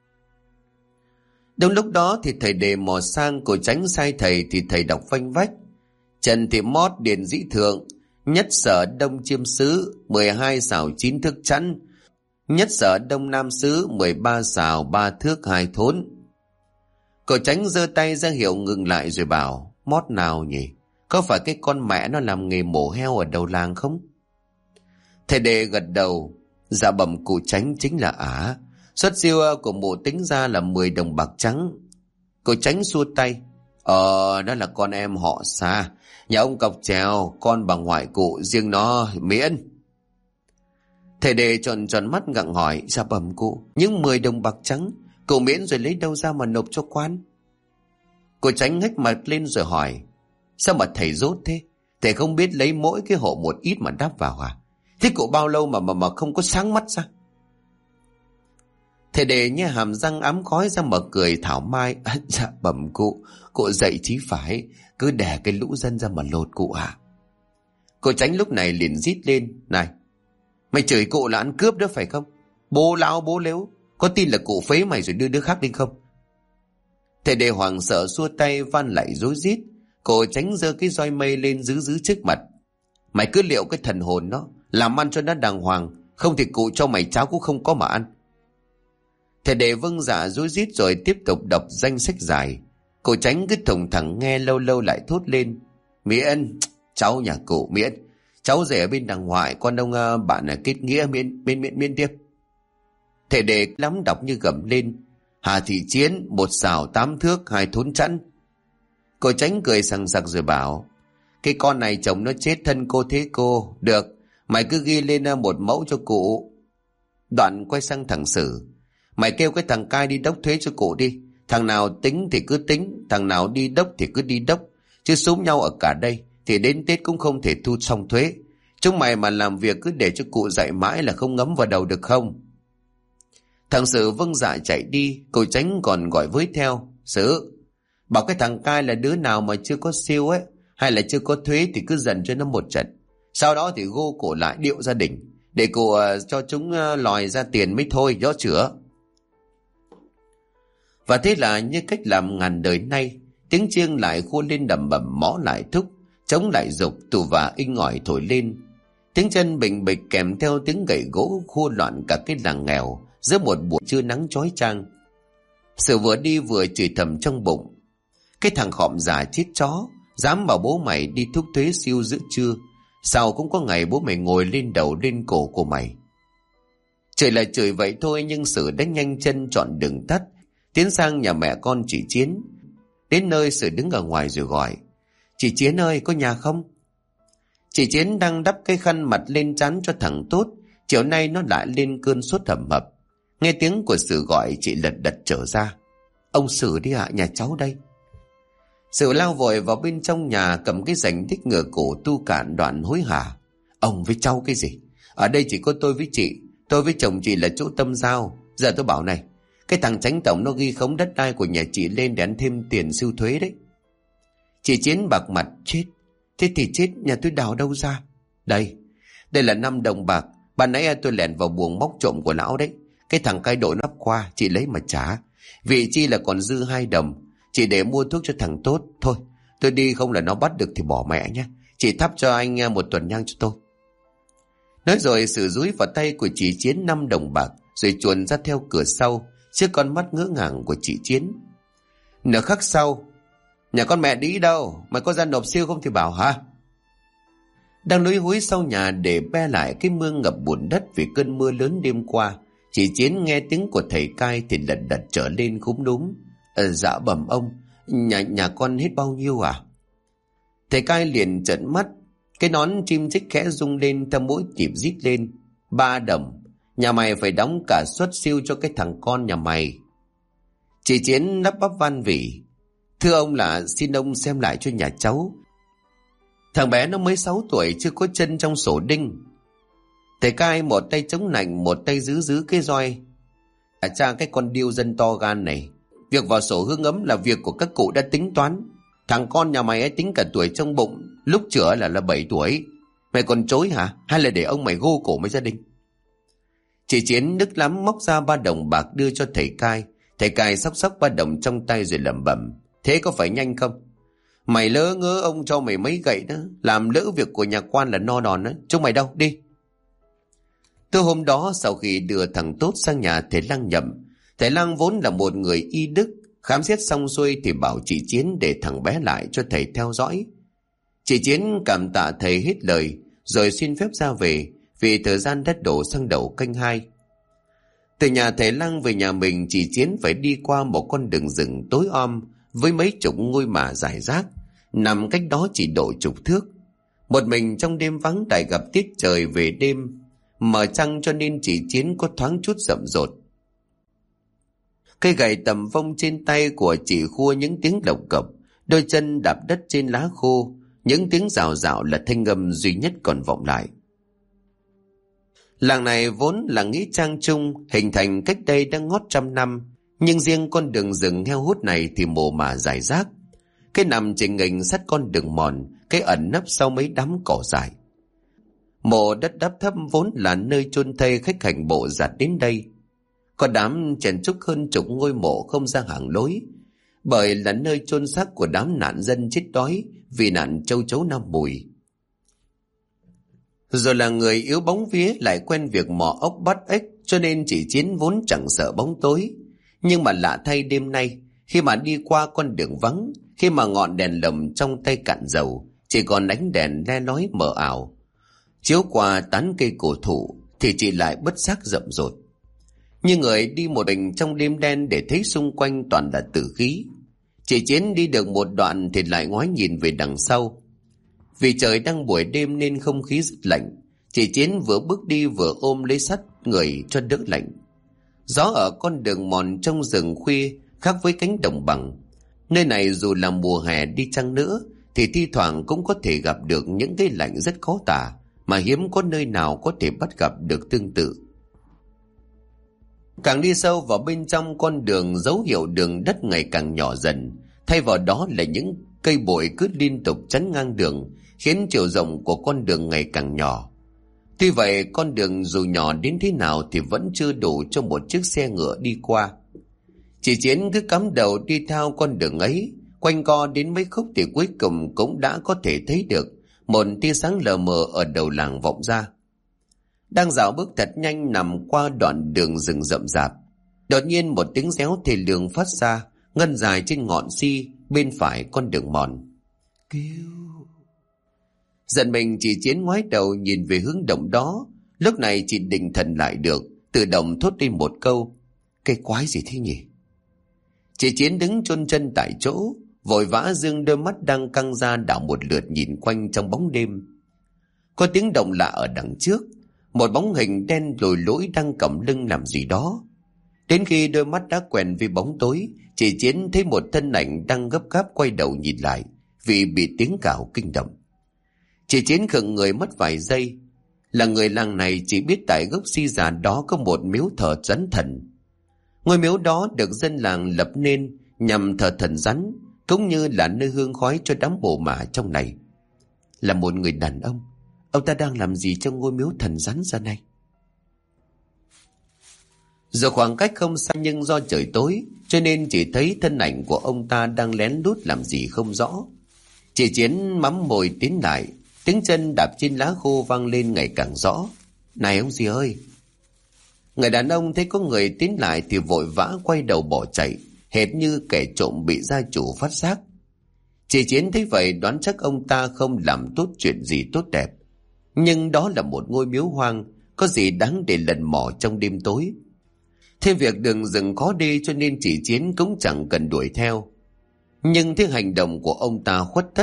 Đúng lúc đó thì thầy Đề mò sang, cô Tránh sai thầy thì thầy đọc phanh vách. Trần Thị Mót điền dĩ thượng, nhất sở đông chiêm sứ 12 xào 9 thước chẵn, nhất sở đông nam sứ 13 xào 3 thước 2 thốn. Cô Tránh giơ tay ra hiệu ngừng lại rồi bảo, Mót nào nhỉ? Có phải cái con mẹ nó làm nghề mổ heo ở đầu làng không? Thầy Đề gật đầu, dạ bẩm cụ Tránh chính là ả. Xuất siêu của mụ tính ra là 10 đồng bạc trắng. Cô Tránh xua tay, đó là con em họ xa, nhà ông cọc trèo, con bà ngoại cụ, riêng nó miễn. Thầy Đề tròn tròn mắt gặng hỏi, dạ bẩm cụ, những 10 đồng bạc trắng cụ miễn rồi lấy đâu ra mà nộp cho quan? Cô Tránh hếch mặt lên rồi hỏi, sao mà thầy dốt thế? Thầy không biết lấy mỗi cái hộ một ít mà đáp vào à? Thế cụ bao lâu mà không có sáng mắt sao? Thầy Đề nhếch hàm răng ám khói ra mà cười thảo mai, dạ bẩm cụ dạy chí phải, cứ đè cái lũ dân ra mà lột cụ à? Cô Tránh lúc này liền rít lên, này, mày chửi cụ là ăn cướp đó phải không? Bố lão bố lếu, có tin là cụ phế mày rồi đưa đứa khác đi không? Thầy Đề hoảng sợ xua tay van lại rối rít. Cô Tránh giơ cái roi mây lên giữ trước mặt, mày cứ liệu cái thần hồn nó, làm ăn cho nó đàng hoàng, không thì cụ cho mày cháo cũng không có mà ăn. Thầy Đề vâng dạ rối rít rồi tiếp tục đọc danh sách dài. Cô Tránh cứ thùng thẳng nghe, lâu lâu lại thốt lên, miễn, cháu nhà cụ miễn, cháu rể ở bên đàng ngoại, con ông bạn kết nghĩa miễn tiếp. Thầy Đề lắm đọc như gầm lên, Hà Thị Chiến 1 xào 8 thước 2 thốn chẵn. Cô Tránh cười sằng sặc rồi bảo, cái con này chồng nó chết thân cô thế cô, được, mày cứ ghi lên một mẫu cho cụ. Đoạn quay sang thằng Sử, mày kêu cái thằng Cai đi đốc thuế cho cụ đi, thằng nào tính thì cứ tính, thằng nào đi đốc thì cứ đi đốc, chứ xúm nhau ở cả đây thì đến Tết cũng không thể thu xong thuế. Chúng mày mà làm việc cứ để cho cụ dạy mãi là không ngấm vào đầu được không? Thằng Sử vâng dạ chạy đi. Cô Tránh còn gọi với theo, Sử, bảo cái thằng Cai là đứa nào mà chưa có siêu ấy, hay là chưa có thuế thì cứ dần cho nó một trận, sau đó thì gô cổ lại điệu gia đình, để cụ cho chúng lòi ra tiền mới thôi, gió chữa. Và thế là như cách làm ngàn đời nay, tiếng chiêng lại khua lên đầm bầm, mõ lại thúc, Trống lại rục, tù và inh ỏi thổi lên. Tiếng chân bình bịch kèm theo tiếng gậy gỗ khua loạn cả cái làng nghèo giữa một buổi trưa nắng chói chang. Sự vừa đi vừa chửi thầm trong bụng: cái thằng khọm già chết chó, dám bảo bố mày đi thúc thuế siêu giữa trưa, sao cũng có ngày bố mày ngồi lên đầu lên cổ của mày. Trời là trời vậy thôi, nhưng Sử đã nhanh chân chọn đường tắt, tiến sang nhà mẹ con chị Chiến. Đến nơi Sử đứng ở ngoài rồi gọi: chị Chiến ơi, có nhà không? Chị Chiến đang đắp cái khăn mặt lên trán cho thằng Tốt, chiều nay nó lại lên cơn sốt hầm hập. Nghe tiếng của Sử gọi, chị lật đật trở ra: ông Sử đi ạ, nhà cháu đây. Sử lao vội vào bên trong nhà, cầm cái rành thích ngửa cổ tu cạn đoạn hối hả: ông với cháu cái gì? Ở đây chỉ có tôi với chị, tôi với chồng chị là chỗ tâm giao. Giờ tôi bảo này, cái thằng Chánh Tổng nó ghi khống đất đai của nhà chị lên để ăn thêm tiền siêu thuế đấy. Chị Chiến bạc mặt: chết, thế thì chết, nhà tôi đào đâu ra? Đây là 5 đồng bạc, ban nãy tôi lẻn vào buồng móc trộm của lão đấy. Cái thằng cai đội nắp qua, chị lấy mà trả. Vị chi là còn dư 2 đồng, chị để mua thuốc cho thằng Tốt. Thôi tôi đi, không là nó bắt được thì bỏ mẹ nhé. Chị thắp cho anh 1 tuần nhang cho tôi. Nói rồi Sử dúi vào tay của chị Chiến 5 đồng bạc, rồi chuồn ra theo cửa sau trước con mắt ngỡ ngàng của chị Chiến. Nửa khắc sau: nhà con mẹ đi đâu? Mày có ra nộp siêu không thì bảo hả? Đang lúi húi sau nhà để be lại cái mương ngập bùn đất vì cơn mưa lớn đêm qua, chị Chiến nghe tiếng của thầy cai thì lật đật trở lên cúm núm: dạ bẩm ông, nhà con hết bao nhiêu à? Thầy cai liền trợn mắt, cái nón chim chích khẽ rung lên theo mỗi nhịp rít lên: 3 đồng, nhà mày phải đóng cả suất siêu cho cái thằng con nhà mày. Chị Chiến lắp bắp van vỉ: thưa ông là xin ông xem lại cho nhà cháu. Thằng bé nó mới 6 tuổi, chưa có chân trong sổ đinh. Thầy cai một tay chống nạnh, một tay giữ cái roi: cha cái con điêu dân to gan này, việc vào sổ hương ấm là việc của các cụ đã tính toán. Thằng con nhà mày ấy tính cả tuổi trong bụng, lúc chữa là 7 tuổi. Mày còn chối hả? Hay là để ông mày gô cổ với gia đình? Chị Chiến nức lắm móc ra 3 đồng bạc đưa cho thầy cai. Thầy cai xóc xóc 3 đồng trong tay rồi lẩm bẩm: thế có phải nhanh không? Mày lỡ ngớ ông cho mày mấy gậy đó, làm lỡ việc của nhà quan là no đòn đó. Chúng mày đâu, đi. Từ hôm đó, sau khi đưa thằng Tốt sang nhà thầy Lang nhậm, thầy Lang vốn là một người y đức, khám xét xong xuôi thì bảo chị Chiến để thằng bé lại cho thầy theo dõi. Chị Chiến cảm tạ thầy hết lời, rồi xin phép ra về, vì thời gian đã đổ sang đầu canh 2. Từ nhà thầy Lang về nhà mình, chị Chiến phải đi qua một con đường rừng tối om với mấy chục ngôi mả rải rác, nằm cách đó chỉ độ chục thước. Một mình trong đêm vắng, lại gặp tiết trời về đêm mở trăng, cho nên chị Chiến có thoáng chút rậm rột. Cây gậy tầm vông trên tay của chị khua những tiếng lộc cộc, đôi chân đạp đất trên lá khô, những tiếng rào rào là thanh âm duy nhất còn vọng lại. Làng này vốn là nghĩa trang chung, hình thành cách đây đã ngót 100 năm, nhưng riêng con đường rừng heo hút này thì mồ mả rải rác. Cái nằm chình nghình sát con đường mòn, cái ẩn nấp sau mấy đám cỏ dại. Mộ đất đắp thấp vốn là nơi chôn thây khách hành bộ dạt đến đây. Có đám chèn chúc hơn chục ngôi mộ không ra hàng lối, bởi là nơi chôn xác của đám nạn dân chết đói vì nạn châu chấu Nam Mùi. Rồi là người yếu bóng vía, lại quen việc mò ốc bắt ếch, cho nên chị Chiến vốn chẳng sợ bóng tối. Nhưng mà lạ thay, đêm nay khi mà đi qua con đường vắng, khi mà ngọn đèn lồng trong tay cạn dầu, chỉ còn ánh đèn le lói mờ ảo chiếu qua tán cây cổ thụ, thì chị lại bất giác rậm rột, như người đi một mình trong đêm đen để thấy xung quanh toàn là tử khí. Chị Chiến đi được một đoạn thì lại ngoái nhìn về đằng sau. Vì trời đang buổi đêm nên không khí rất lạnh, chị Chiến vừa bước đi vừa ôm lấy sắt người cho đỡ lạnh. Gió ở con đường mòn trong rừng khuya khác với cánh đồng bằng. Nơi này dù là mùa hè đi chăng nữa thì thi thoảng cũng có thể gặp được những cái lạnh rất khó tả, mà hiếm có nơi nào có thể bắt gặp được tương tự. Càng đi sâu vào bên trong con đường, dấu hiệu đường đất ngày càng nhỏ dần, thay vào đó là những cây bụi cứ liên tục chắn ngang đường, khiến chiều rộng của con đường ngày càng nhỏ. Tuy vậy, con đường dù nhỏ đến thế nào thì vẫn chưa đủ cho một chiếc xe ngựa đi qua. Chị Chiến cứ cắm đầu đi theo con đường ấy, Quanh co đến mấy khúc thì cuối cùng cũng đã có thể thấy được một tia sáng lờ mờ ở đầu làng vọng ra. Đang dạo bước thật nhanh nằm qua đoạn đường rừng rậm rạp, đột nhiên một tiếng réo thê lương phát ra, ngân dài trên ngọn si bên phải con đường mòn. Kêu! Giận mình, chị Chiến ngoái đầu nhìn về hướng động đó. Lúc này chị định thần lại được, tự động thốt lên một câu: cái quái gì thế nhỉ? Chị Chiến đứng chôn chân tại chỗ, vội vã dương đôi mắt đang căng ra đảo một lượt nhìn quanh trong bóng đêm. Có tiếng động lạ ở đằng trước, một bóng hình đen lồi lỗi đang cõng lưng làm gì đó. Đến khi đôi mắt đã quen với bóng tối, chị Chiến thấy một thân ảnh đang gấp gáp quay đầu nhìn lại vì bị tiếng cào kinh động. Chị Chiến khựng người mất vài giây. Là người làng này chỉ biết tại gốc si già đó có một miếu thờ rắn thần. Ngôi miếu đó được dân làng lập nên nhằm thờ thần rắn, cũng như là nơi hương khói cho đám mồ mả trong này. Là một người đàn ông ta đang làm gì trong ngôi miếu thần rắn ra này? Giờ khoảng cách không xa, nhưng do trời tối cho nên chỉ thấy thân ảnh của ông ta đang lén lút làm gì không rõ. Chị Chiến mắm môi tiến lại, tiếng chân đạp trên lá khô vang lên ngày càng rõ. Này ông gì ơi! Người đàn ông thấy có người tiến lại thì vội vã quay đầu bỏ chạy, hệt như kẻ trộm bị gia chủ phát giác. Chị Chiến thấy vậy đoán chắc ông ta không làm tốt chuyện gì tốt đẹp. Nhưng đó là một ngôi miếu hoang, có gì đáng để lần mò trong đêm tối. Thêm việc đường rừng khó đi cho nên chị Chiến cũng chẳng cần đuổi theo. Nhưng thế hành động của ông ta khuất tất.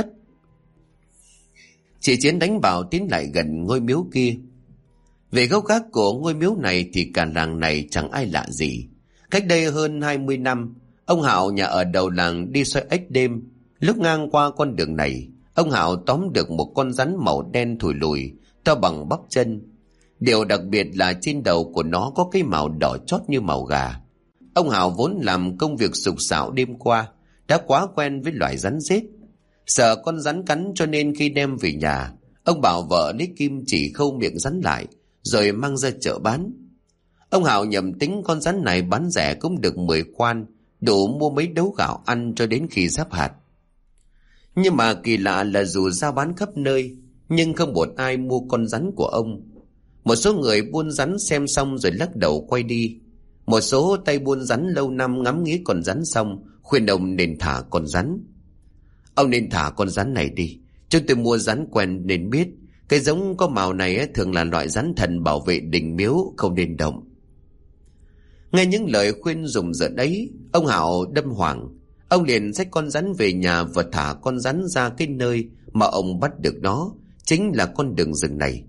Chị Chiến đánh bảo tiến lại gần ngôi miếu kia. Về gốc gác của ngôi miếu này thì cả làng này chẳng ai lạ gì. Cách đây hơn 20 năm, ông Hạo nhà ở đầu làng đi soi ếch đêm. Lúc ngang qua con đường này, ông Hạo tóm được một con rắn màu đen thùi lùi, to bằng bắp chân. Điều đặc biệt là trên đầu của nó có cái màu đỏ chót như màu gà. Ông Hạo vốn làm công việc sục sạo đêm qua, đã quá quen với loại rắn rết. Sợ con rắn cắn cho nên khi đem về nhà, ông bảo vợ lấy kim chỉ khâu miệng rắn lại, rồi mang ra chợ bán. Ông Hạo nhầm tính con rắn này bán rẻ cũng được 10 quan, đủ mua mấy đấu gạo ăn cho đến khi giáp hạt. Nhưng mà kỳ lạ là dù giao bán khắp nơi, nhưng không một ai mua con rắn của ông. Một số người buôn rắn xem xong rồi lắc đầu quay đi. Một số tay buôn rắn lâu năm ngắm nghía con rắn xong, khuyên ông nên thả con rắn. Ông nên thả con rắn này đi. Chúng tôi mua rắn quen nên biết, cái giống có màu này thường là loại rắn thần bảo vệ đình miếu, không nên động. Nghe những lời khuyên rùng rợn ấy, ông Hạo đâm hoảng. Ông liền xách con rắn về nhà và thả con rắn ra cái nơi mà ông bắt được nó, chính là con đường rừng này.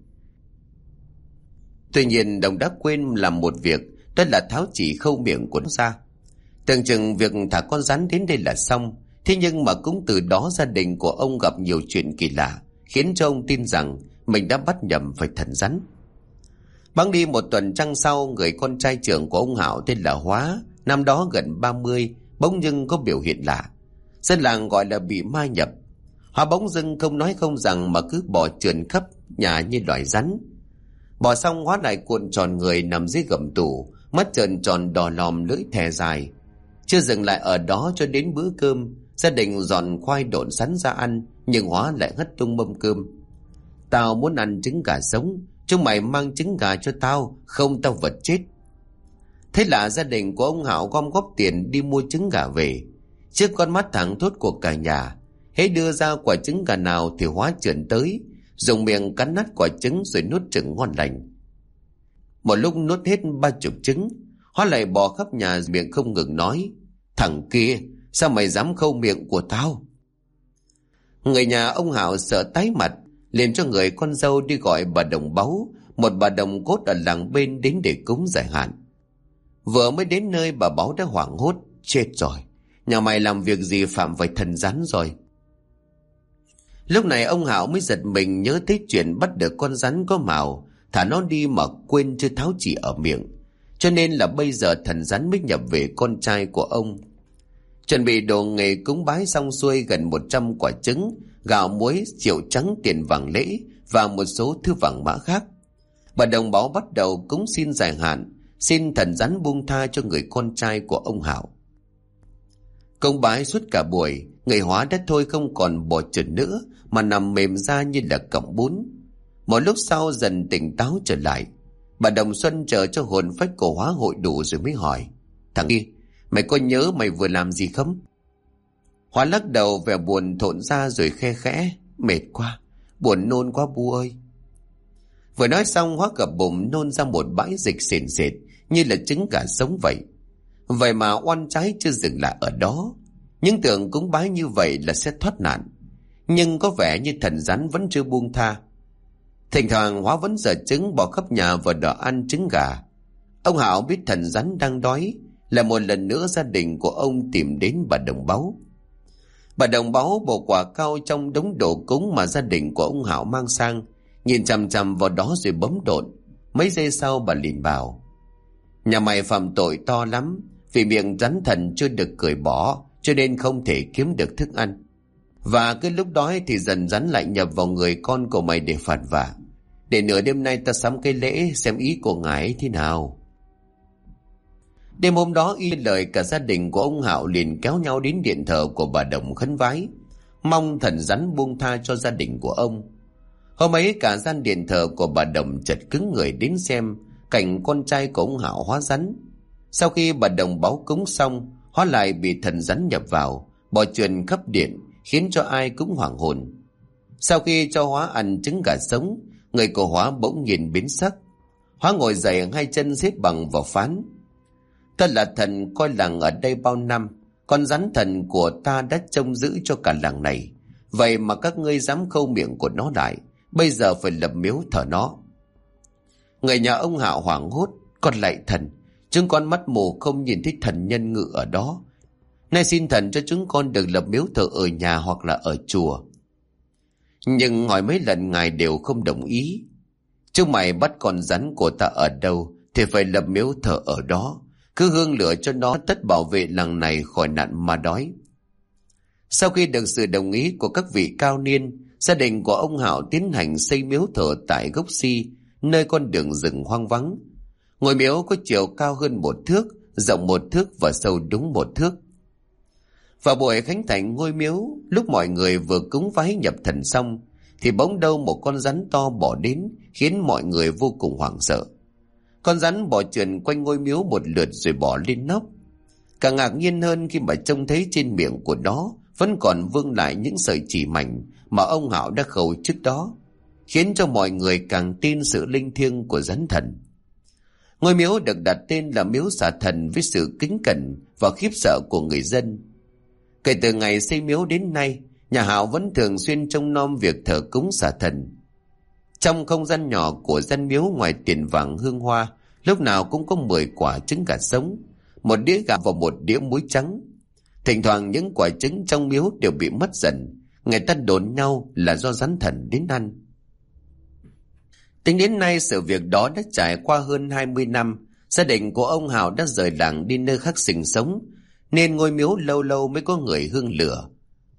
Tuy nhiên ông đã quên làm một việc, đó là tháo chỉ khâu miệng của nó ra. Tưởng chừng việc thả con rắn đến đây là xong, thế nhưng mà cũng từ đó gia đình của ông gặp nhiều chuyện kỳ lạ, khiến cho ông tin rằng mình đã bắt nhầm phải thần rắn. Bẵng đi một tuần trăng sau, người con trai trưởng của ông Hạo tên là Hóa, năm đó gần 30, bỗng dưng có biểu hiện lạ. Dân làng gọi là bị ma nhập. Hóa bỗng dưng không nói không rằng mà cứ bò trườn khắp nhà như loài rắn. Bò xong Hóa lại cuộn tròn người nằm dưới gầm tủ, mắt trợn tròn đỏ lòm, lưỡi thè dài. Chưa dừng lại ở đó, cho đến bữa cơm, gia đình dọn khoai độn sắn ra ăn, nhưng Hóa lại hất tung mâm cơm. Tao muốn ăn trứng gà sống, chúng mày mang trứng gà cho tao, không tao vật chết. Thế là gia đình của ông Hạo gom góp tiền đi mua trứng gà về. Trước con mắt thẳng thốt của cả nhà, hễ đưa ra quả trứng gà nào thì Hóa trườn tới, dùng miệng cắn nát quả trứng rồi nuốt chửng ngon lành. Một lúc nuốt hết 30 trứng, Hóa lại bò khắp nhà, miệng không ngừng nói: Thằng kia, sao mày dám khâu miệng của tao? Người nhà ông Hạo sợ tái mặt, liền cho người con dâu đi gọi bà đồng báu, một bà đồng cốt ở làng bên, đến để cúng giải hạn. Vừa mới đến nơi, bà báu đã hoảng hốt: Chết rồi, nhà mày làm việc gì phạm phải thần rắn rồi? Lúc này ông Hạo mới giật mình, nhớ tới chuyện bắt được con rắn có mào, thả nó đi mà quên chưa tháo chỉ ở miệng, cho nên là bây giờ thần rắn mới nhập về con trai của ông. Chuẩn bị đồ nghề cúng bái xong xuôi, gần 100 quả trứng, gạo muối, rượu trắng, tiền vàng lễ và một số thứ vàng mã khác. Bà đồng báo bắt đầu cúng xin giải hạn, xin thần rắn buông tha cho người con trai của ông Hạo. Cúng bái suốt cả buổi, Người hóa đã thôi không còn bò trườn nữa, mà nằm mềm ra như là cọng bún. Một lúc sau dần tỉnh táo trở lại. Bà Đồng Xuân chờ cho hồn phách của Hóa hội đủ rồi mới hỏi: Thằng Nghi, mày có nhớ mày vừa làm gì không? Hóa lắc đầu vẻ buồn thộn ra rồi khe khẽ: Mệt quá, buồn nôn quá Bu ơi. Vừa nói xong Hóa gập bụng nôn ra một bãi dịch sền sệt như là trứng gà sống vậy. Vậy mà oan trái chưa dừng lại ở đó. Nhưng tưởng cúng bái như vậy là sẽ thoát nạn, nhưng có vẻ như thần rắn vẫn chưa buông tha. Thỉnh thoảng Hóa vẫn giở trứng bỏ khắp nhà và đòi ăn trứng gà. Ông Hảo biết thần rắn đang đói, là một lần nữa gia đình của ông tìm đến bà Đồng Báu. Bà Đồng Báu bổ quả cau trong đống đồ cúng mà gia đình của ông Hảo mang sang, nhìn chằm chằm vào đó rồi bấm độn. Mấy giây sau bà liền bảo: Nhà mày phạm tội to lắm, vì miệng rắn thần chưa được cởi bỏ cho nên không thể kiếm được thức ăn. Và cái lúc đói thì dần rắn lại nhập vào người con của mày để phạt vạ. Để nửa đêm nay ta sắm cái lễ xem ý của ngài ấy thế nào. Đêm hôm đó y lời cả gia đình của ông Hạo liền kéo nhau đến điện thờ của bà Đồng khấn vái, mong thần rắn buông tha cho gia đình của ông. Hôm ấy cả gian điện thờ của bà Đồng chật cứng người đến xem cảnh con trai của ông Hạo hóa rắn. Sau khi bà Đồng báo cúng xong, Hóa lại bị thần rắn nhập vào, bò trườn khắp điện, khiến cho ai cũng hoảng hồn. Sau khi cho Hóa ăn trứng gà sống, người của Hóa bỗng nhiên biến sắc. Hóa ngồi dậy, hai chân xếp bằng và phán: Ta là thần coi làng ở đây bao năm, con rắn thần của ta đã trông giữ cho cả làng này. Vậy mà các ngươi dám khâu miệng của nó lại, bây giờ phải lập miếu thờ nó. Người nhà ông Hạo hoảng hốt: Con lạy thần, chúng con mắt mù không nhìn thấy thần nhân ngự ở đó. Nay xin thần cho chúng con được lập miếu thờ ở nhà hoặc là ở chùa. Nhưng hỏi mấy lần ngài đều không đồng ý. Chúng mày bắt con rắn của ta ở đâu thì phải lập miếu thờ ở đó, cứ hương lửa cho nó tất bảo vệ làng này khỏi nạn ma đói. Sau khi được sự đồng ý của các vị cao niên, gia đình của ông Hạo tiến hành xây miếu thờ tại gốc si, nơi con đường rừng hoang vắng. Ngôi miếu có chiều cao hơn 1 thước, rộng 1 thước và sâu đúng 1 thước. Vào buổi khánh thành ngôi miếu, lúc mọi người vừa cúng vái nhập thần xong, thì bỗng đâu một con rắn to bò đến, khiến mọi người vô cùng hoảng sợ. Con rắn bò trườn quanh ngôi miếu một lượt rồi bò lên nóc. Càng ngạc nhiên hơn khi mà trông thấy trên miệng của nó vẫn còn vương lại những sợi chỉ mảnh mà ông Hạo đã khâu trước đó, khiến cho mọi người càng tin sự linh thiêng của rắn thần. Ngôi miếu được đặt tên là miếu xà thần với sự kính cẩn và khiếp sợ của người dân. Kể từ ngày xây miếu đến nay, nhà Hạo vẫn thường xuyên trông nom việc thờ cúng xà thần. Trong không gian nhỏ của gian miếu, ngoài tiền vàng hương hoa, lúc nào cũng có 10 quả trứng gà sống, 1 đĩa gạo và 1 đĩa muối trắng. Thỉnh thoảng những quả trứng trong miếu đều bị mất dần, người ta đồn nhau là do rắn thần đến ăn. Tính đến nay sự việc đó đã trải qua hơn 20 năm, gia đình của ông Hào đã rời làng đi nơi khác sinh sống, nên ngôi miếu lâu lâu mới có người hương lửa.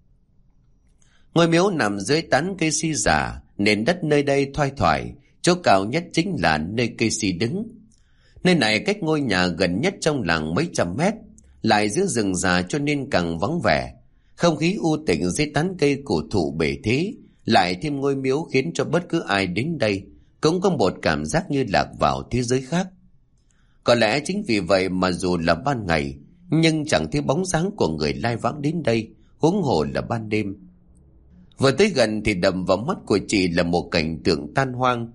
Ngôi miếu nằm dưới tán cây si già, nền đất nơi đây thoai thoải, chỗ cao nhất chính là nơi cây si đứng. Nơi này cách ngôi nhà gần nhất trong làng mấy trăm mét, lại giữa rừng già cho nên càng vắng vẻ. Không khí u tĩnh dưới tán cây cổ thụ bể thế, lại thêm ngôi miếu khiến cho bất cứ ai đến đây cũng có một cảm giác như lạc vào thế giới khác. Có lẽ chính vì vậy mà dù là ban ngày, nhưng chẳng thấy bóng dáng của người lai vãng đến đây, huống hồ là ban đêm. Vừa tới gần thì đập vào mắt của chị là một cảnh tượng tan hoang.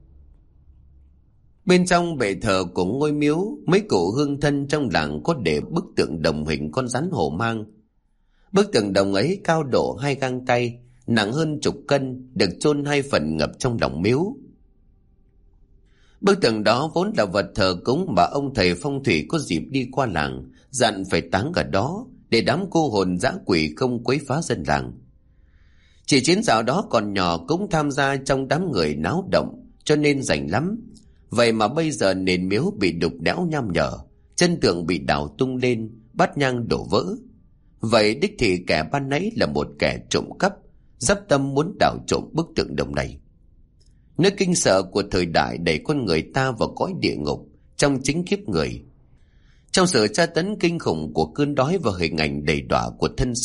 Bên trong bệ thờ của ngôi miếu, mấy cụ hương thân trong làng có để bức tượng đồng hình con rắn hổ mang. Bức tượng đồng ấy cao độ 2 gang tay, nặng hơn chục cân, được chôn 2 phần ngập trong lòng miếu. Bức tượng đó vốn là vật thờ cúng mà ông thầy phong thủy có dịp đi qua làng, dặn phải táng ở đó để đám cô hồn dã quỷ không quấy phá dân làng. Chị Chiến dạo đó còn nhỏ cũng tham gia trong đám người náo động, cho nên rảnh lắm. Vậy mà bây giờ nền miếu bị đục đẽo nham nhở, chân tượng bị đào tung lên, bát nhang đổ vỡ. Vậy đích thị kẻ ban nãy là một kẻ trộm cắp, dắp tâm muốn đào trộm bức tượng đồng này. Nơi kinh sợ của thời đại đẩy con người ta vào cõi địa ngục trong chính kiếp người. Trong sự tra tấn kinh khủng của cơn đói và hình ảnh đầy đọa của thân xác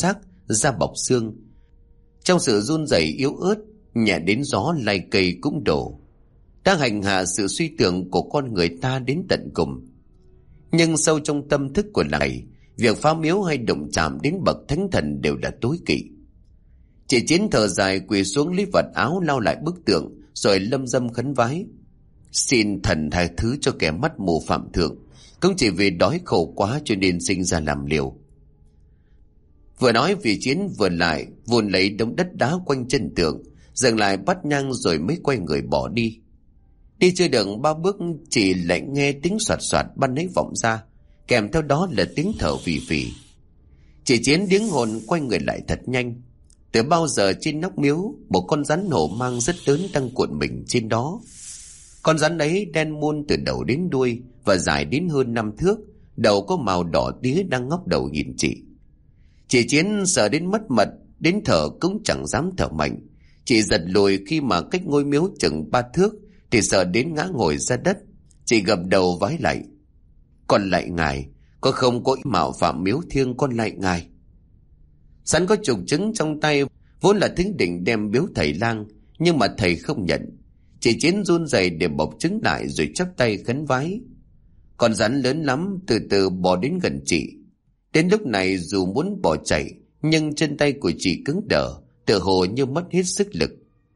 da bọc xương. Trong sự run rẩy yếu ớt, nhẹ đến gió lay cây cũng đổ, đang hành hạ sự suy tưởng của con người ta đến tận cùng. Nhưng sâu trong tâm thức của này, việc phá miếu hay động chạm đến bậc thánh thần đều là tối kỵ. Chị Chiến thở dài quỳ xuống lấy vật áo lau lại bức tượng, rồi lâm dâm khấn vái: xin thần tha thứ cho kẻ mắt mù phạm thượng, cũng chỉ vì đói khổ quá cho nên sinh ra làm liều. Vừa nói vị Chiến vừa lại vun lấy đống đất đá quanh chân tượng, dừng lại bắt nhang rồi mới quay người bỏ đi. Đi chưa được 3 bước, chị lại nghe tiếng soạt soạt bắn ấy vọng ra, kèm theo đó là tiếng thở phì phì. Chị Chiến điếng hồn quay người lại thật nhanh. Từ bao giờ trên nóc miếu, một con rắn hổ mang rất lớn đang cuộn mình trên đó. Con rắn ấy đen muôn từ đầu đến đuôi và dài đến hơn 5 thước, đầu có màu đỏ tía đang ngóc đầu nhìn chị. Chị Chiến sợ đến mất mật, đến thở cũng chẳng dám thở mạnh. Chị giật lùi khi mà cách ngôi miếu chừng 3 thước thì sợ đến ngã ngồi ra đất. Chị gập đầu vái lại: con lạy ngài, có không có ý mạo phạm miếu thiêng, con lạy ngài. Sẵn có chục trứng trong tay, vốn là thính định đem biếu thầy lang, nhưng mà thầy không nhận. Chị Chiến run rẩy để bọc trứng lại rồi chắp tay khấn vái. Con rắn lớn lắm từ từ bò đến gần chị. Đến lúc này dù muốn bỏ chạy, nhưng chân tay của chị cứng đờ, tựa hồ như mất hết sức lực.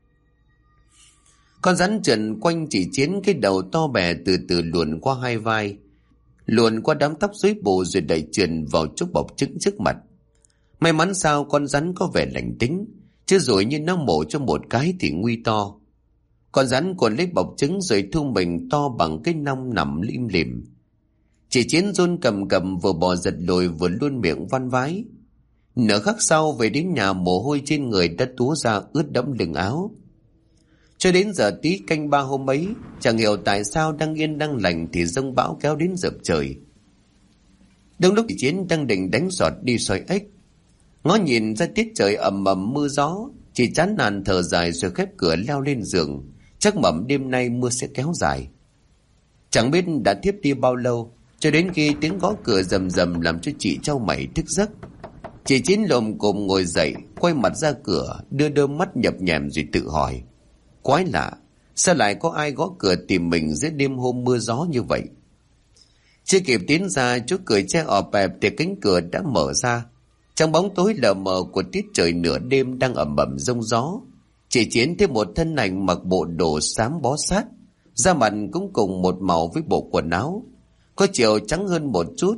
Con rắn trườn quanh chị Chiến, cái đầu to bè từ từ luồn qua hai vai, luồn qua đám tóc rối bù rồi đẩy trườn vào chỗ bọc trứng trước mặt. May mắn sao con rắn có vẻ lành tính, chứ rồi như nó mổ cho một cái thì nguy to. Con rắn còn lấy bọc trứng rồi thu mình to bằng cái nong nằm im lìm. Chị Chiến run cầm cầm, vừa bò giật lùi vừa luôn miệng van vái. Nửa khắc sau về đến nhà, mồ hôi trên người đã túa ra ướt đẫm lưng áo. Cho đến giờ tí canh 3 hôm ấy, chẳng hiểu tại sao đang yên đang lành thì giông bão kéo đến dập trời. Đúng lúc chị Chiến đang định đánh giọt đi soi ếch, ngó nhìn ra tiết trời ầm ầm mưa gió, chị chán nản thở dài rồi khép cửa leo lên giường. Chắc mẩm đêm nay mưa sẽ kéo dài. Chẳng biết đã thiếp đi bao lâu, cho đến khi tiếng gõ cửa rầm rầm làm cho chị chau mày thức giấc. Chị Chiến lồm cồm ngồi dậy, quay mặt ra cửa, đưa đôi mắt nhập nhèm rồi tự hỏi: quái lạ, sao lại có ai gõ cửa tìm mình giữa đêm hôm mưa gió như vậy? Chưa kịp tiến ra chỗ cửa che ọp ẹp thì cánh cửa đã mở ra. Trong bóng tối lờ mờ của tiết trời nửa đêm đang ầm ầm giông gió, chị Chiến thấy một thân ảnh mặc bộ đồ xám bó sát, da mặt cũng cùng một màu với bộ quần áo, có chiều trắng hơn một chút,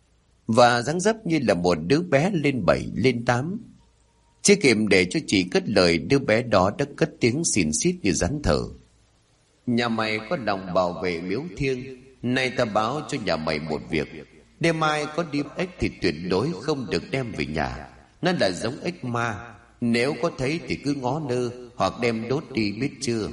và dáng dấp như là một đứa bé lên 7 lên 8. Chưa kịp để cho chị cất lời, đứa bé đó đã cất tiếng xìn xít như rắn thở: nhà mày có lòng bảo vệ miếu thiêng, nay ta báo cho nhà mày một việc. Đêm mai có điếm ếch thì tuyệt đối không được đem về nhà, nó là giống ếch ma. Nếu có thấy thì cứ ngó lơ hoặc đem đốt đi, biết chưa?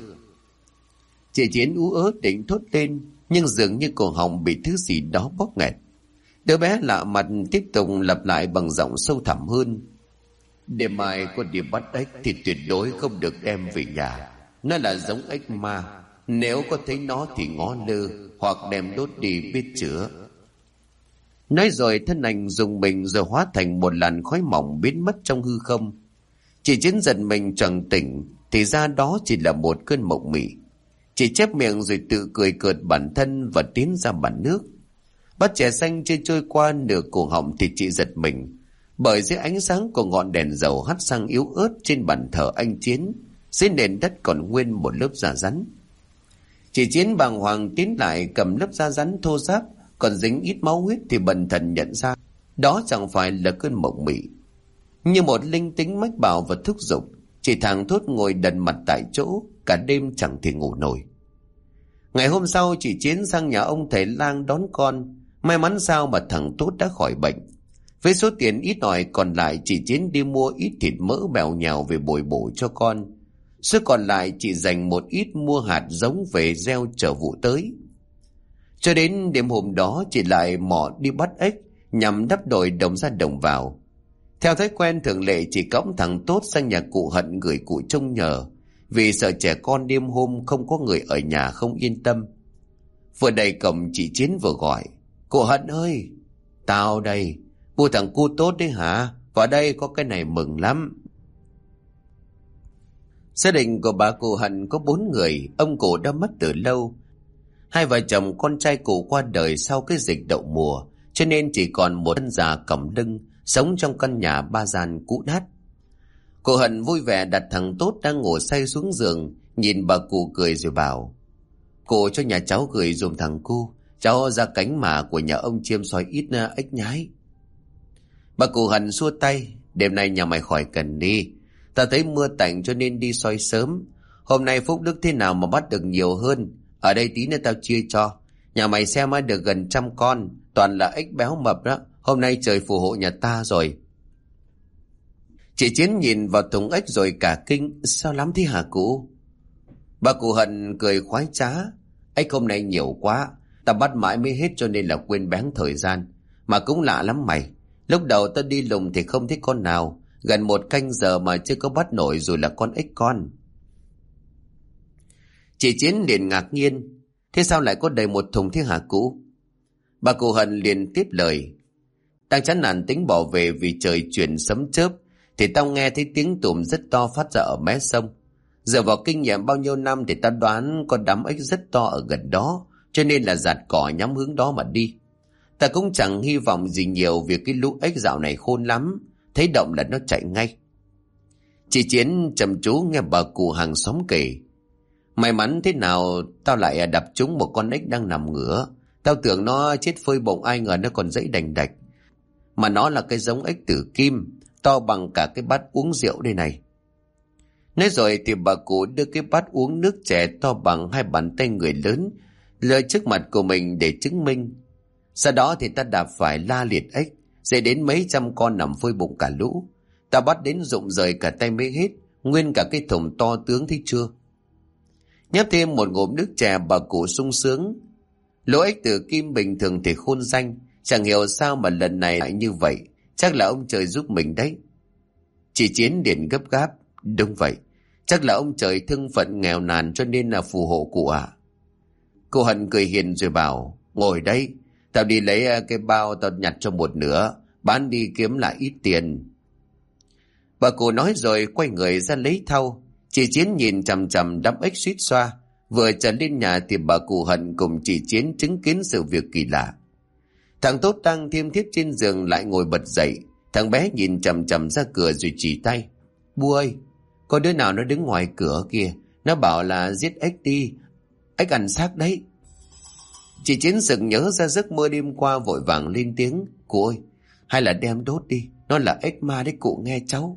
Chị Chiến ú ớ định thốt lên, nhưng dường như cổ họng bị thứ gì đó bóp nghẹt. Đứa bé lạ mặt tiếp tục lặp lại bằng giọng sâu thẳm hơn: đêm mai có đi bắt ếch thì tuyệt đối không được đem về nhà, nó là giống ếch ma. Nếu có thấy nó thì ngó lơ hoặc đem đốt đi, biết chưa? Nói rồi thân ảnh dùng mình rồi hóa thành một làn khói mỏng biến mất trong hư không. Chị Chiến giật mình choàng tỉnh, thì ra đó chỉ là một cơn mộng mị. Chị chép miệng rồi tự cười cợt bản thân và tiến ra bàn nước. Bát chè xanh chưa trôi qua nửa cổ họng thì chị giật mình, bởi dưới ánh sáng của ngọn đèn dầu hắt sang yếu ớt trên bàn thờ anh Chiến, dưới nền đất còn nguyên một lớp da rắn. Chị Chiến bàng hoàng tiến lại cầm lớp da rắn thô ráp còn dính ít máu huyết thì bần thần nhận ra đó chẳng phải là cơn mộng mị. Như một linh tính mách bảo và thúc giục, chị thảng thốt ngồi đần mặt tại chỗ, cả đêm chẳng thể ngủ nổi. Ngày hôm sau chị Chiến sang nhà ông thầy lang đón con. May mắn sao mà thằng Tốt đã khỏi bệnh. Với số tiền ít ỏi còn lại, chị Chiến đi mua ít thịt mỡ bèo nhào về bồi bổ cho con. Số còn lại chị dành một ít mua hạt giống về gieo chờ vụ tới. Cho đến đêm hôm đó chị lại mò đi bắt ếch nhằm đắp đổi đồng ra đồng vào. Theo thói quen thường lệ, chị cõng thằng Tốt sang nhà cụ Hận gửi cụ trông nhờ, vì sợ trẻ con đêm hôm không có người ở nhà không yên tâm. Vừa đẩy cổng chị Chiến vừa gọi: cụ Hận ơi, tao đây, mua thằng cu Tốt đấy hả? Vào đây có cái này mừng lắm. Gia đình của bà cụ Hận có 4 người, ông cụ đã mất từ lâu. 2 vợ chồng con trai cụ qua đời sau cái dịch đậu mùa, cho nên chỉ còn một thân già còng lưng, sống trong căn nhà 3 gian cũ nát. Cụ Hận vui vẻ đặt thằng Tốt đang ngủ say xuống giường, nhìn bà cụ cười rồi bảo: Cụ cho nhà cháu gửi dùm thằng cu, cháu ra cánh mà của nhà ông chiêm soi ít ếch nhái. Bà cụ Hận xua tay: Đêm nay nhà mày khỏi cần đi, ta thấy mưa tạnh cho nên đi soi sớm. Hôm nay phúc đức thế nào mà bắt được nhiều hơn, ở đây tí nữa tao chia cho. Nhà mày xem được gần 100 con, toàn là ếch béo mập đó. Hôm nay trời phù hộ nhà ta rồi. Chị Chiến nhìn vào thùng ếch rồi cả kinh: Sao lắm thế hả cụ? Bà cụ Hận cười khoái trá: Ếch hôm nay nhiều quá, ta bắt mãi mới hết cho nên là quên bén thời gian. Mà cũng lạ lắm mày, lúc đầu ta đi lùng thì không thấy con nào, gần 1 canh giờ mà chưa có bắt nổi rồi là con ếch con. Chị Chiến liền ngạc nhiên: Thế sao lại có đầy một thùng thế hả cụ? Bà cụ Hận liền tiếp lời: Đang chán nản tính bỏ về vì trời chuyển sấm chớp, thì tao nghe thấy tiếng tùm rất to phát ra ở mé sông. Dựa vào kinh nghiệm bao nhiêu năm thì ta đoán có đám ếch rất to ở gần đó, cho nên là giạt cỏ nhắm hướng đó mà đi. Ta cũng chẳng hy vọng gì nhiều vì cái lũ ếch dạo này khôn lắm, thấy động là nó chạy ngay. Chị Chiến trầm chú nghe bà cụ hàng xóm kể: May mắn thế nào tao lại đập trúng một con ếch đang nằm ngửa. Tao tưởng nó chết phơi bụng, ai ngờ nó còn dãy đành đạch. Mà nó là cái giống ếch tử kim, to bằng cả cái bát uống rượu đây này. Nói rồi thì bà cụ đưa cái bát uống nước chè to bằng 2 bàn tay người lớn lên trước mặt của mình để chứng minh. Sau đó thì ta đạp phải la liệt ếch, dậy đến mấy trăm con nằm phơi bụng cả lũ. Ta bắt đến rụng rời cả tay mới hết, nguyên cả cái thùng to tướng thấy chưa. Nhấp thêm một ngụm nước chè, bà cụ sung sướng. Lũ ếch tử kim bình thường thì khôn danh, chẳng hiểu sao mà lần này lại như vậy. Chắc là ông trời giúp mình đấy. Chị Chiến liền gấp gáp: Đúng vậy, chắc là ông trời thương phận nghèo nàn cho nên là phù hộ cụ ạ. Cô Hận cười hiền rồi bảo: Ngồi đây, tao đi lấy cái bao, tao nhặt cho một nửa, bán đi kiếm lại ít tiền. Bà cụ nói rồi quay người ra lấy thau. Chị Chiến nhìn chằm chằm đám ếch suýt xoa. Vừa trở lên nhà thì bà cụ Hận cùng chị Chiến chứng kiến sự việc kỳ lạ. Thằng Tốt đang thiêm thiếp trên giường lại ngồi bật dậy. Thằng bé nhìn chằm chằm ra cửa rồi chỉ tay: Bu ơi, có đứa nào nó đứng ngoài cửa kìa, nó bảo là giết ếch đi, ếch ăn xác đấy. Chị Chiến sực nhớ ra giấc mơ đêm qua, vội vàng lên tiếng: Cụ ơi, hay là đem đốt đi, nó là ếch ma đấy cụ, nghe cháu.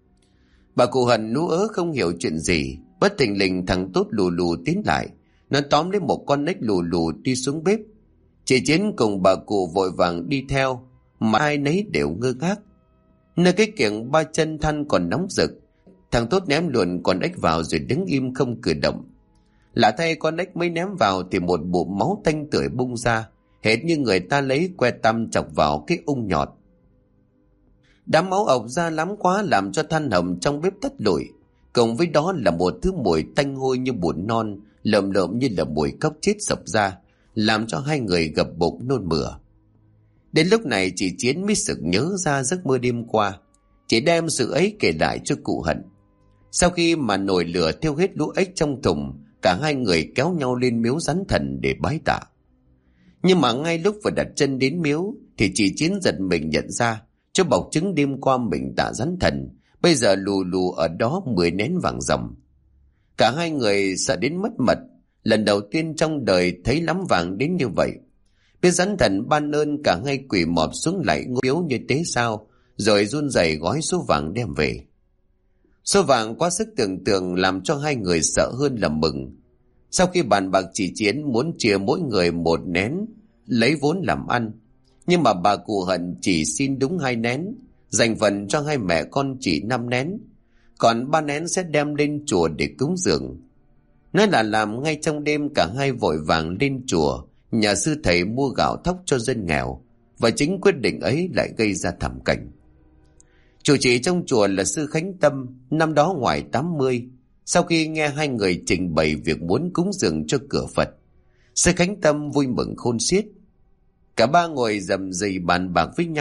Bà cụ Hận nú ớ không hiểu chuyện gì. Bất thình lình thằng Tốt lù lù tiến lại, nó tóm lấy một con ếch lù lù đi xuống bếp. Chị Chiến cùng bà cụ vội vàng đi theo, mà ai nấy đều ngơ ngác. Nơi cái kiểng 3 chân than còn nóng rực, thằng Tốt ném luôn con ếch vào rồi đứng im không cử động. Lạ thay, con ếch mới ném vào thì một bụng máu tanh tưởi bung ra, hệt như người ta lấy que tăm chọc vào cái ung nhọt. Đám máu ọc ra lắm quá làm cho than hầm trong bếp tắt lụi. Cùng với đó là một thứ mùi tanh hôi như bùn non, lợm lợm như là mùi cóc chết sộc ra, làm cho hai người gập bụng nôn mửa. Đến lúc này chị Chiến mới sực nhớ ra giấc mơ đêm qua. Chị đem sự ấy kể lại cho cụ Hận. Sau khi mà nổi lửa thiêu hết lũ ếch trong thùng, cả hai người kéo nhau lên miếu rắn thần để bái tạ. Nhưng mà ngay lúc vừa đặt chân đến miếu thì chị Chiến giật mình nhận ra chỗ bọc trứng đêm qua mình tạ rắn thần bây giờ lù lù ở đó 10 nén vàng ròng. Cả hai người sợ đến mất mật, lần đầu tiên trong đời thấy lắm vàng đến như vậy. Biết rắn thần ban ơn, cả hai quỳ mọp xuống lại ngôi miếu như thế sao, rồi run rẩy gói số vàng đem về. Số vàng quá sức tưởng tượng làm cho hai người sợ hơn là mừng. Sau khi bàn bạc, chị Chiến muốn chia mỗi người 1 nén lấy vốn làm ăn, nhưng mà bà cụ Hận chỉ xin đúng 2 nén, dành phần cho hai mẹ con chị 5 nén, còn 3 nén sẽ đem lên chùa để cúng dường. Nói là làm ngay trong đêm, cả hai vội vàng lên chùa nhà sư thầy mua gạo thóc cho dân nghèo, và chính quyết định ấy lại gây ra thảm cảnh. Chủ trì trong chùa là sư Khánh Tâm, năm đó ngoài 80. Sau khi nghe hai người trình bày việc muốn cúng dường cho cửa Phật, sư Khánh Tâm vui mừng khôn xiết. Cả ba ngồi rầm rì bàn bạc với nhau,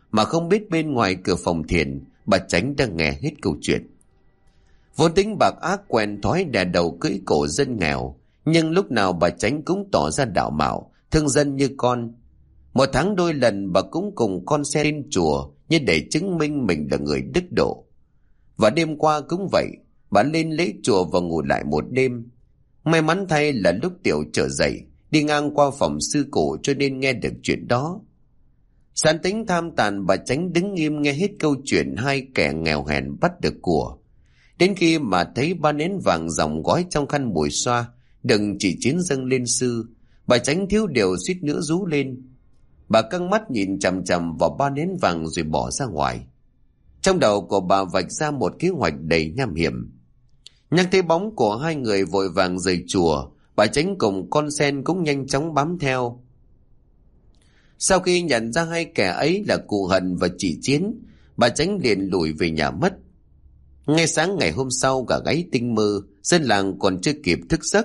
mà không biết bên ngoài cửa phòng thiền bà Chánh đang nghe hết câu chuyện. Vốn tính bạc ác quen thói đè đầu cưỡi cổ dân nghèo, nhưng lúc nào bà Chánh cũng tỏ ra đạo mạo, thương dân như con. Một tháng đôi lần bà cũng cùng con xe lên chùa như để chứng minh mình là người đức độ. Và đêm qua cũng vậy, bà lên lễ chùa và ngủ lại một đêm. May mắn thay là lúc Tiểu trở dậy, đi ngang qua phòng sư cụ cho nên nghe được chuyện đó. Sẵn tính tham tàn, bà Chánh đứng im nghe hết câu chuyện hai kẻ nghèo hèn bắt được của. Đến khi mà thấy ba nén vàng dòng gói trong khăn mùi xoa đừng chỉ chiến dâng lên sư, bà Chánh thiếu điều suýt nữa rú lên. Bà căng mắt nhìn chằm chằm vào ba nén vàng rồi bỏ ra ngoài. Trong đầu của bà vạch ra một kế hoạch đầy nham hiểm. Nhắc thấy bóng của hai người vội vàng rời chùa, bà Chánh cùng con sen cũng nhanh chóng bám theo. Sau khi nhận ra hai kẻ ấy là cụ Hận và chị Chiến, bà Chánh liền lùi về nhà mất. Ngay sáng ngày hôm sau, cả gáy tinh mơ, dân làng còn chưa kịp thức giấc.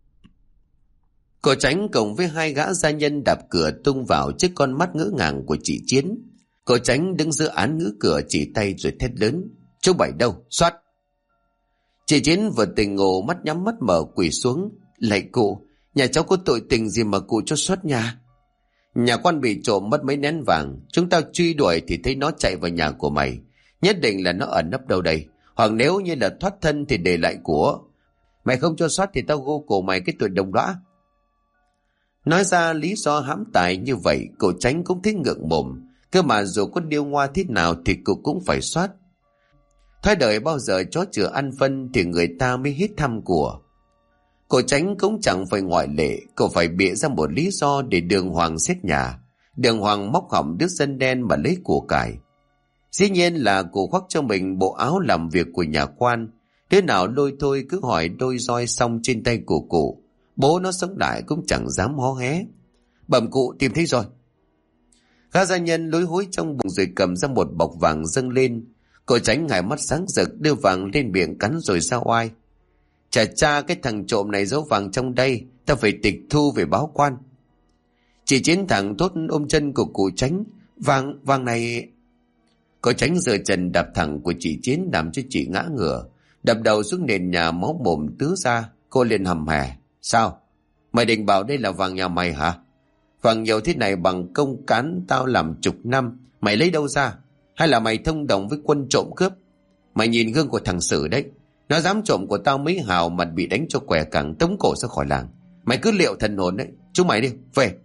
Cô Chánh cùng với hai gã gia nhân đạp cửa tung vào trước con mắt ngỡ ngàng của chị Chiến. Cô Chánh đứng giữa án ngữ cửa chỉ tay rồi thét lớn: "Chú Bảy đâu? Soát!" Chị Chiến vừa tỉnh ngủ, mắt nhắm mắt mở quỳ xuống: "Lạy cụ, nhà cháu có tội tình gì mà cụ cho soát nhà? Nhà quan bị trộm mất mấy nén vàng, chúng tao truy đuổi thì thấy nó chạy vào nhà của mày. Nhất định là nó ẩn nấp đâu đây, hoặc nếu như là thoát thân thì để lại của. Mày không cho soát thì tao gô cổ mày cái tội đồng lõa." Nói ra lý do hãm tài như vậy, cô Chánh cũng thấy ngượng mồm. Cơ mà dù có điêu ngoa thế nào thì cô cũng phải soát. Thói đời bao giờ chó chữa ăn phân thì người ta mới hít thăm của. Cô Chánh cũng chẳng phải ngoại lệ, cô phải bịa ra một lý do để đường hoàng xét nhà. Đường hoàng móc hỏng đứa dân đen mà lấy của cải. Dĩ nhiên là cô khoác cho mình bộ áo làm việc của nhà quan. Đứa nào lôi thôi cứ hỏi đôi roi xong trên tay của cụ. Bố nó sống lại cũng chẳng dám hó hé. "Bẩm cụ, tìm thấy rồi." Gã gia nhân lối hối trong bụng rồi cầm ra một bọc vàng dâng lên. Cô Chánh hai mắt sáng rực đưa vàng lên miệng cắn rồi sao oai: "Chà cha, cái thằng trộm này giấu vàng trong đây, ta phải tịch thu về báo quan." Chị Chiến thẳng thốt ôm chân của cụ Chánh: Vàng này..." Cô Chánh giơ chân đạp thẳng của chị Chiến làm cho chị ngã ngửa, đập đầu xuống nền nhà, máu mồm tứ ra. Cô liền hầm hè: "Sao? Mày định bảo đây là vàng nhà mày hả? Vàng nhiều thế này bằng công cán tao làm chục năm, mày lấy đâu ra? Hay là mày thông đồng với quân trộm cướp? Mày nhìn gương của thằng Sử đấy, nó dám trộm của tao mấy hào mà bị đánh cho què cẳng, tống cổ ra khỏi làng. Mày cứ liệu thần hồn đấy, chúng mày đi, về."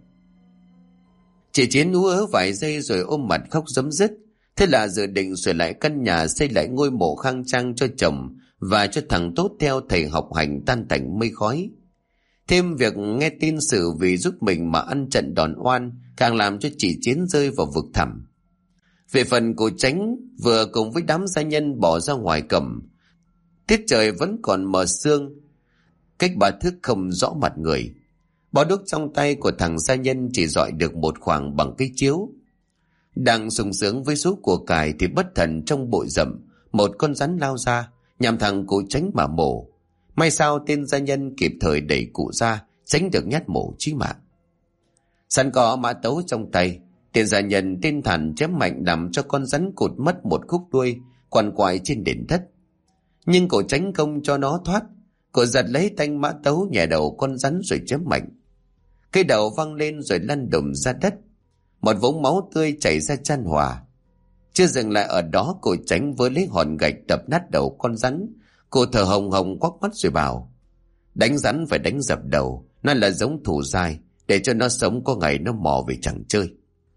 Chị Chiến ú ớ vài giây rồi ôm mặt khóc rấm rứt. Thế là dự định sửa lại căn nhà, xây lại ngôi mộ khang trang cho chồng và cho thằng Tốt theo thầy học hành tan tành mây khói. Thêm việc nghe tin Sử vì giúp mình mà ăn trận đòn oan càng làm cho chị Chiến rơi vào vực thẳm. Về phần cô Chánh vừa cùng với đám gia nhân bỏ ra ngoài cầm. Tiết trời vẫn còn mờ sương, cách 3 thước không rõ mặt người. Bó đuốc trong tay của thằng gia nhân chỉ dọi được một khoảng bằng cái chiếu. Đang sung sướng với số của cải thì bất thần trong bụi rậm một con rắn lao ra nhằm thằng cô Chánh mà mổ. May sao tên gia nhân kịp thời đẩy cụ ra, tránh được nhát mổ chí mạng. Sẵn có mã tấu trong tay, tên gia nhân tên Thản chém mạnh làm cho con rắn cụt mất một khúc đuôi, quằn quại trên nền đất. Nhưng cô Chánh công cho nó thoát, cô giật lấy thanh mã tấu nhè đầu con rắn rồi chém mạnh. Cái đầu văng lên rồi lăn đùng ra đất, một vũng máu tươi chảy ra chan hòa. Chưa dừng lại ở đó, cô Chánh với lấy hòn gạch đập nát đầu con rắn. Cô thở hồng hồng quắc mắt rồi bảo: "Đánh rắn phải đánh dập đầu, nó là giống thủ dai, để cho nó sống có ngày nó mò về chẳng chơi."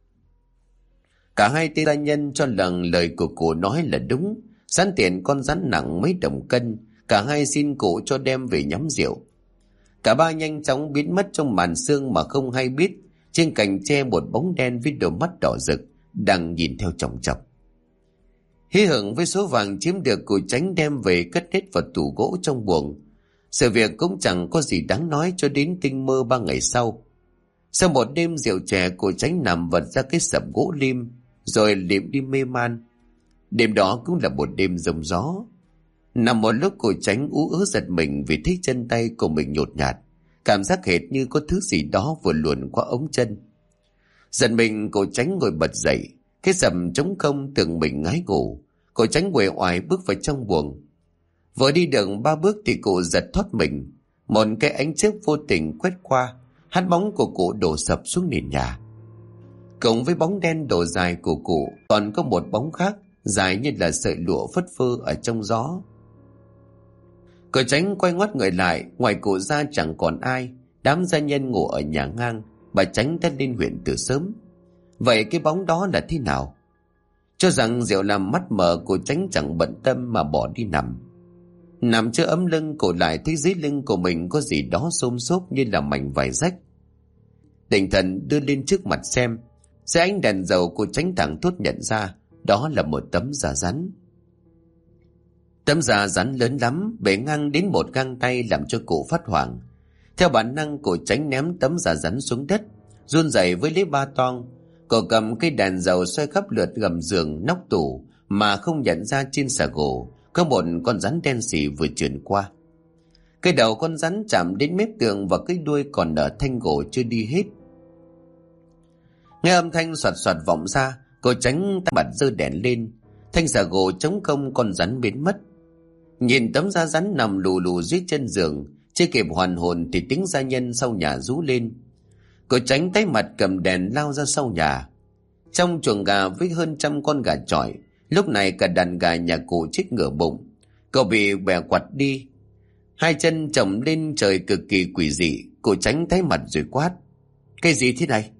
Cả hai tên gia nhân cho rằng lời của cô nói là đúng. Sẵn tiền con rắn nặng mấy đồng cân, cả hai xin cụ cho đem về nhắm rượu. Cả ba nhanh chóng biến mất trong màn sương mà không hay biết. Trên cành tre một bóng đen với đôi mắt đỏ rực đang nhìn theo chòng chọc. Hí hửng với số vàng chiếm được, cô Chánh đem về cất hết vào tủ gỗ trong buồng. Sự việc cũng chẳng có gì đáng nói cho đến tinh mơ 3 ngày sau. Sau một đêm rượu chè, cô Chánh nằm vật ra cái sập gỗ lim rồi liệm đi mê man. Đêm đó cũng là một đêm giông gió. Nằm một lúc, cô Chánh ú ớ giật mình vì thấy chân tay của mình nhột nhạt, cảm giác hệt như có thứ gì đó vừa luồn qua ống chân. Giật mình, cô Chánh ngồi bật dậy. Cái sầm trống không tưởng mình ngái ngủ, cô Tránh uể oải bước vào trong buồng. Vừa đi được 3 bước thì cụ giật thoát mình. Một cái ánh chớp vô tình quét qua, hát bóng của cụ đổ sập xuống nền nhà. Cộng với bóng đen đổ dài của cụ, còn có một bóng khác dài như là sợi lụa phất phơ ở trong gió. Cô Tránh quay ngoắt người lại, ngoài cụ ra chẳng còn ai. Đám gia nhân ngủ ở nhà ngang, bà Tránh đã lên huyện từ sớm. Vậy cái bóng đó là thế nào? Cho rằng rượu làm mắt mờ, cô Tránh chẳng bận tâm mà bỏ đi nằm. Nằm chưa ấm lưng, cô lại thấy dưới lưng của mình có gì đó xôm xốp như là mảnh vải rách. Định thần đưa lên trước mặt xem, dưới ánh đèn dầu cô Tránh thẳng thốt nhận ra đó là một tấm da rắn. Tấm da rắn lớn lắm, bề ngang đến một gang tay, làm cho cụ phát hoảng. Theo bản năng, cô Tránh ném tấm da rắn xuống đất, run rẩy với lấy ba toang. Cô cầm cây đèn dầu xoay khắp lượt gầm giường, nóc tủ, mà không nhận ra trên xà gỗ có một con rắn đen sì vừa trườn qua. Cái đầu con rắn chạm đến mép tường và cái đuôi còn ở thanh gỗ chưa đi hết. Nghe âm thanh xoạt xoạt vọng ra, cô Tránh tay mặt giơ đèn lên. Thanh xà gỗ trống không, con rắn biến mất. Nhìn tấm da rắn nằm lù lù dưới chân giường, chưa kịp hoàn hồn thì tiếng gia nhân sau nhà rú lên. Cô Tránh tay mặt cầm đèn lao ra sau nhà. Trong chuồng gà với hơn 100 con gà chọi, lúc này cả đàn gà nhà cụ chết ngửa bụng. Cậu bị bè quặt đi, hai chân chồng lên trời cực kỳ quỷ dị. Cô Tránh tay mặt rồi quát: "Cái gì thế này?"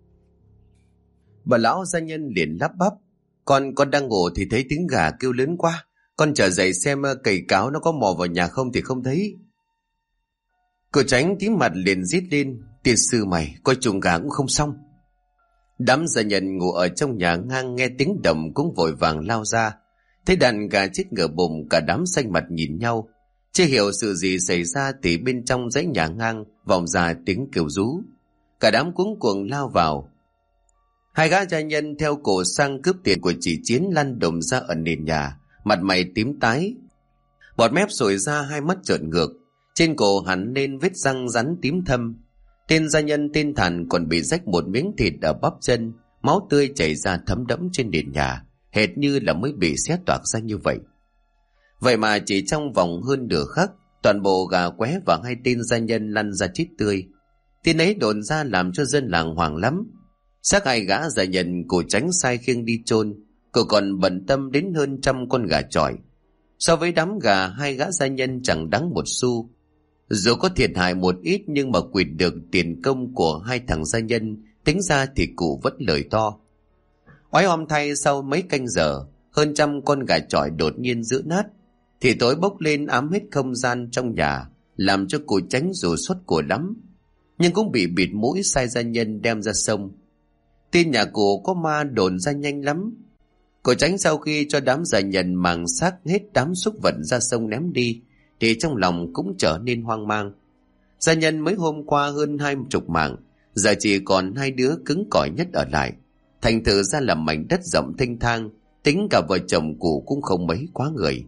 Bà lão gia nhân liền lắp bắp: Con đang ngủ thì thấy tiếng gà kêu lớn quá. Con trở dậy xem cầy cáo nó có mò vào nhà không thì không thấy." Cô Tránh tím mặt liền rít lên: "Tiên sư mày, coi chuồng gà cũng không xong." Đám gia nhân ngủ ở trong nhà ngang nghe tiếng động cũng vội vàng lao ra. Thấy đàn gà chết ngửa bụng, cả đám xanh mặt nhìn nhau. Chưa hiểu sự gì xảy ra thì bên trong dãy nhà ngang vọng ra tiếng kêu rú. Cả đám cuống cuồng lao vào. Hai gã gia nhân theo cổ sang cướp tiền của chị Chiến lăn đùng ra ở nền nhà, mặt mày tím tái, bọt mép sủi ra, hai mắt trợn ngược, trên cổ hẳn lên vết răng rắn tím thâm. Tên gia nhân tên Thản còn bị rách một miếng thịt ở bắp chân, máu tươi chảy ra thấm đẫm trên nền nhà, hệt như là mới bị xé toạc ra như vậy. Vậy mà chỉ trong vòng hơn nửa khắc, toàn bộ gà qué và hai tên gia nhân lăn ra chết tươi. Tin ấy đồn ra làm cho dân làng hoảng lắm. Xác hai gã gia nhân cô Tránh sai khiêng đi chôn, cô còn bận tâm đến hơn 100 con gà chọi. So với đám gà, hai gã gia nhân chẳng đáng một xu. Dù có thiệt hại một ít nhưng mà quỵt được tiền công của hai thằng gia nhân, tính ra thì cụ vẫn lời to. Oái oăm thay, sau mấy canh giờ, hơn 100 con gà chọi đột nhiên giã nát, thì tối bốc lên ám hết không gian trong nhà, làm cho cụ Tránh dù sốt của lắm, nhưng cũng bị bịt mũi sai gia nhân đem ra sông. Tin nhà cụ có ma đồn ra nhanh lắm. Cụ Tránh sau khi cho đám gia nhân màng xác hết đám súc vật ra sông ném đi, thì trong lòng cũng trở nên hoang mang. Gia nhân mấy hôm qua hơn 20 mạng, giờ chỉ còn 2 đứa cứng cỏi nhất ở lại. Thành thử ra là mảnh đất rộng thênh thang, tính cả vợ chồng cụ cũng không mấy quá người.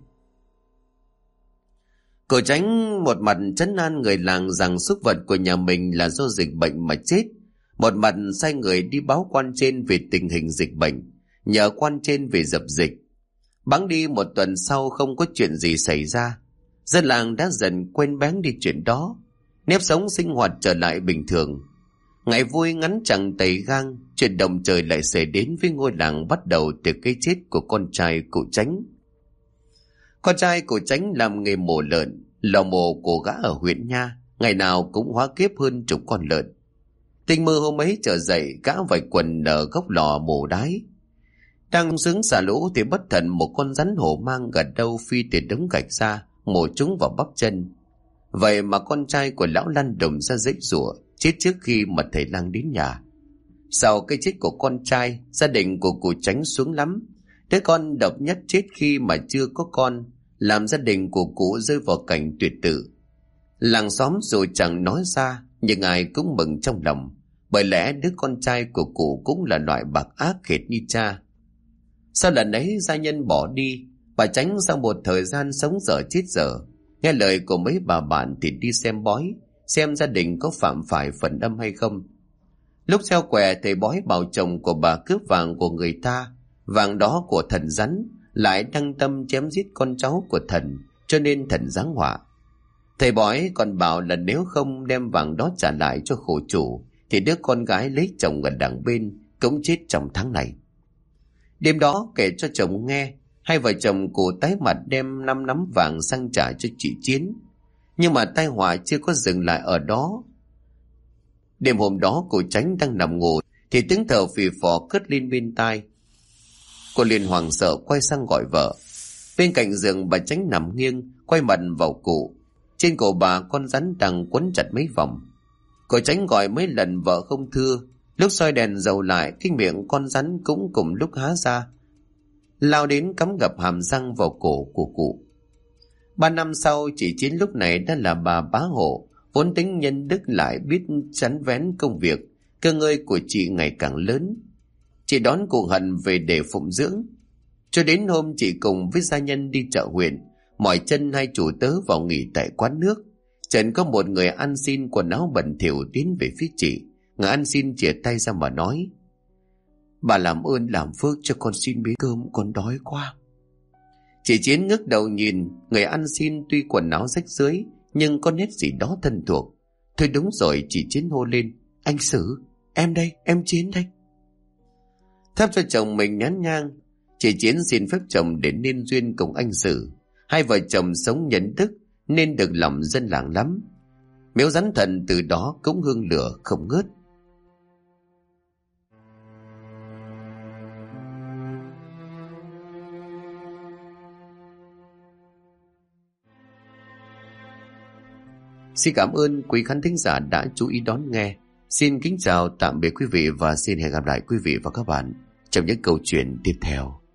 Cụ Tránh một mặt trấn an người làng rằng súc vật của nhà mình là do dịch bệnh mà chết, một mặt sai người đi báo quan trên về tình hình dịch bệnh, nhờ quan trên về dập dịch. Bẵng đi một tuần sau không có chuyện gì xảy ra, dân làng đã dần quên bén đi chuyện đó, nếp sống sinh hoạt trở lại bình thường. Ngày vui ngắn chẳng tày gang, chuyện động trời lại xảy đến với ngôi làng bắt đầu từ cái chết của con trai cụ Tránh. Con trai cụ Tránh làm nghề mổ lợn, lò mổ của gã ở huyện Nha, ngày nào cũng hóa kiếp hơn 10 con lợn. Tình mơ hôm ấy trở dậy, gã vạch quần ở góc lò mổ đái. Đang sướng xả lũ thì bất thần một con rắn hổ mang gần đâu phi từ đống gạch ra, mổ trúng vào bắp chân. Vậy mà con trai của lão lăn đùng ra giãy giụa, chết trước khi mà thầy lang đến nhà. Sau cái chết của con trai, gia đình của cụ Tránh xuống lắm. Đứa con độc nhất chết khi mà chưa có con, làm gia đình của cụ rơi vào cảnh tuyệt tử. Làng xóm dù chẳng nói ra, nhưng ai cũng mừng trong lòng, bởi lẽ đứa con trai của cụ cũng là loại bạc ác hệt như cha. Sau lần ấy gia nhân bỏ đi, bà Tránh sau một thời gian sống dở chết dở, nghe lời của mấy bà bạn thì đi xem bói, xem gia đình có phạm phải phần âm hay không. Lúc gieo quẻ, thầy bói bảo chồng của bà cướp vàng của người ta, vàng đó của thần rắn, lại đăng tâm chém giết con cháu của thần, cho nên thần giáng họa. Thầy bói còn bảo là nếu không đem vàng đó trả lại cho khổ chủ, thì đứa con gái lấy chồng ở đằng bên cũng chết trong tháng này. Đêm đó kể cho chồng nghe, hai vợ chồng cụ tái mặt đem 5 nắm vàng sang trả cho chị Chiến. Nhưng mà tai họa chưa có dừng lại ở đó. Đêm hôm đó cụ Chánh đang nằm ngủ thì tiếng thở phì phò cất lên bên tai. Cô liền hoảng sợ quay sang gọi vợ. Bên cạnh giường bà Chánh nằm nghiêng, quay mặt vào cụ. Trên cổ bà con rắn đang quấn chặt mấy vòng. Cô Chánh gọi mấy lần vợ không thưa. Lúc soi đèn dầu lại, cái miệng con rắn cũng cùng lúc há ra, lao đến cắm gập hàm răng vào cổ của cụ. 3 năm sau, chị Chiến lúc này đã là bà bá hộ, vốn tính nhân đức lại biết chắn vén công việc. Cơ ngơi của chị ngày càng lớn. Chị đón cụ Hận về để phụng dưỡng. Cho đến hôm chị cùng với gia nhân đi chợ huyện, mỏi chân hai chủ tớ vào nghỉ tại quán nước. Trần có một người ăn xin quần áo bẩn thỉu tiến về phía chị. Người ăn xin chìa tay ra mà nói: "Bà làm ơn làm phước cho con xin miếng cơm, con đói quá." Chị Chiến ngước đầu nhìn người ăn xin, tuy quần áo rách rưới nhưng có nét gì đó thân thuộc. Thôi đúng rồi, chị Chiến hô lên: "Anh Sử, em đây, em Chiến đây." Thắp cho chồng mình nhán nhang, chị Chiến xin phép chồng để nên duyên cùng anh Sử. Hai vợ chồng sống nhân đức nên được lòng dân làng lắm. Miếu rắn thần từ đó cũng hương lửa không ngớt. Xin cảm ơn quý khán thính giả đã chú ý đón nghe. Xin kính chào tạm biệt quý vị và xin hẹn gặp lại quý vị và các bạn trong những câu chuyện tiếp theo.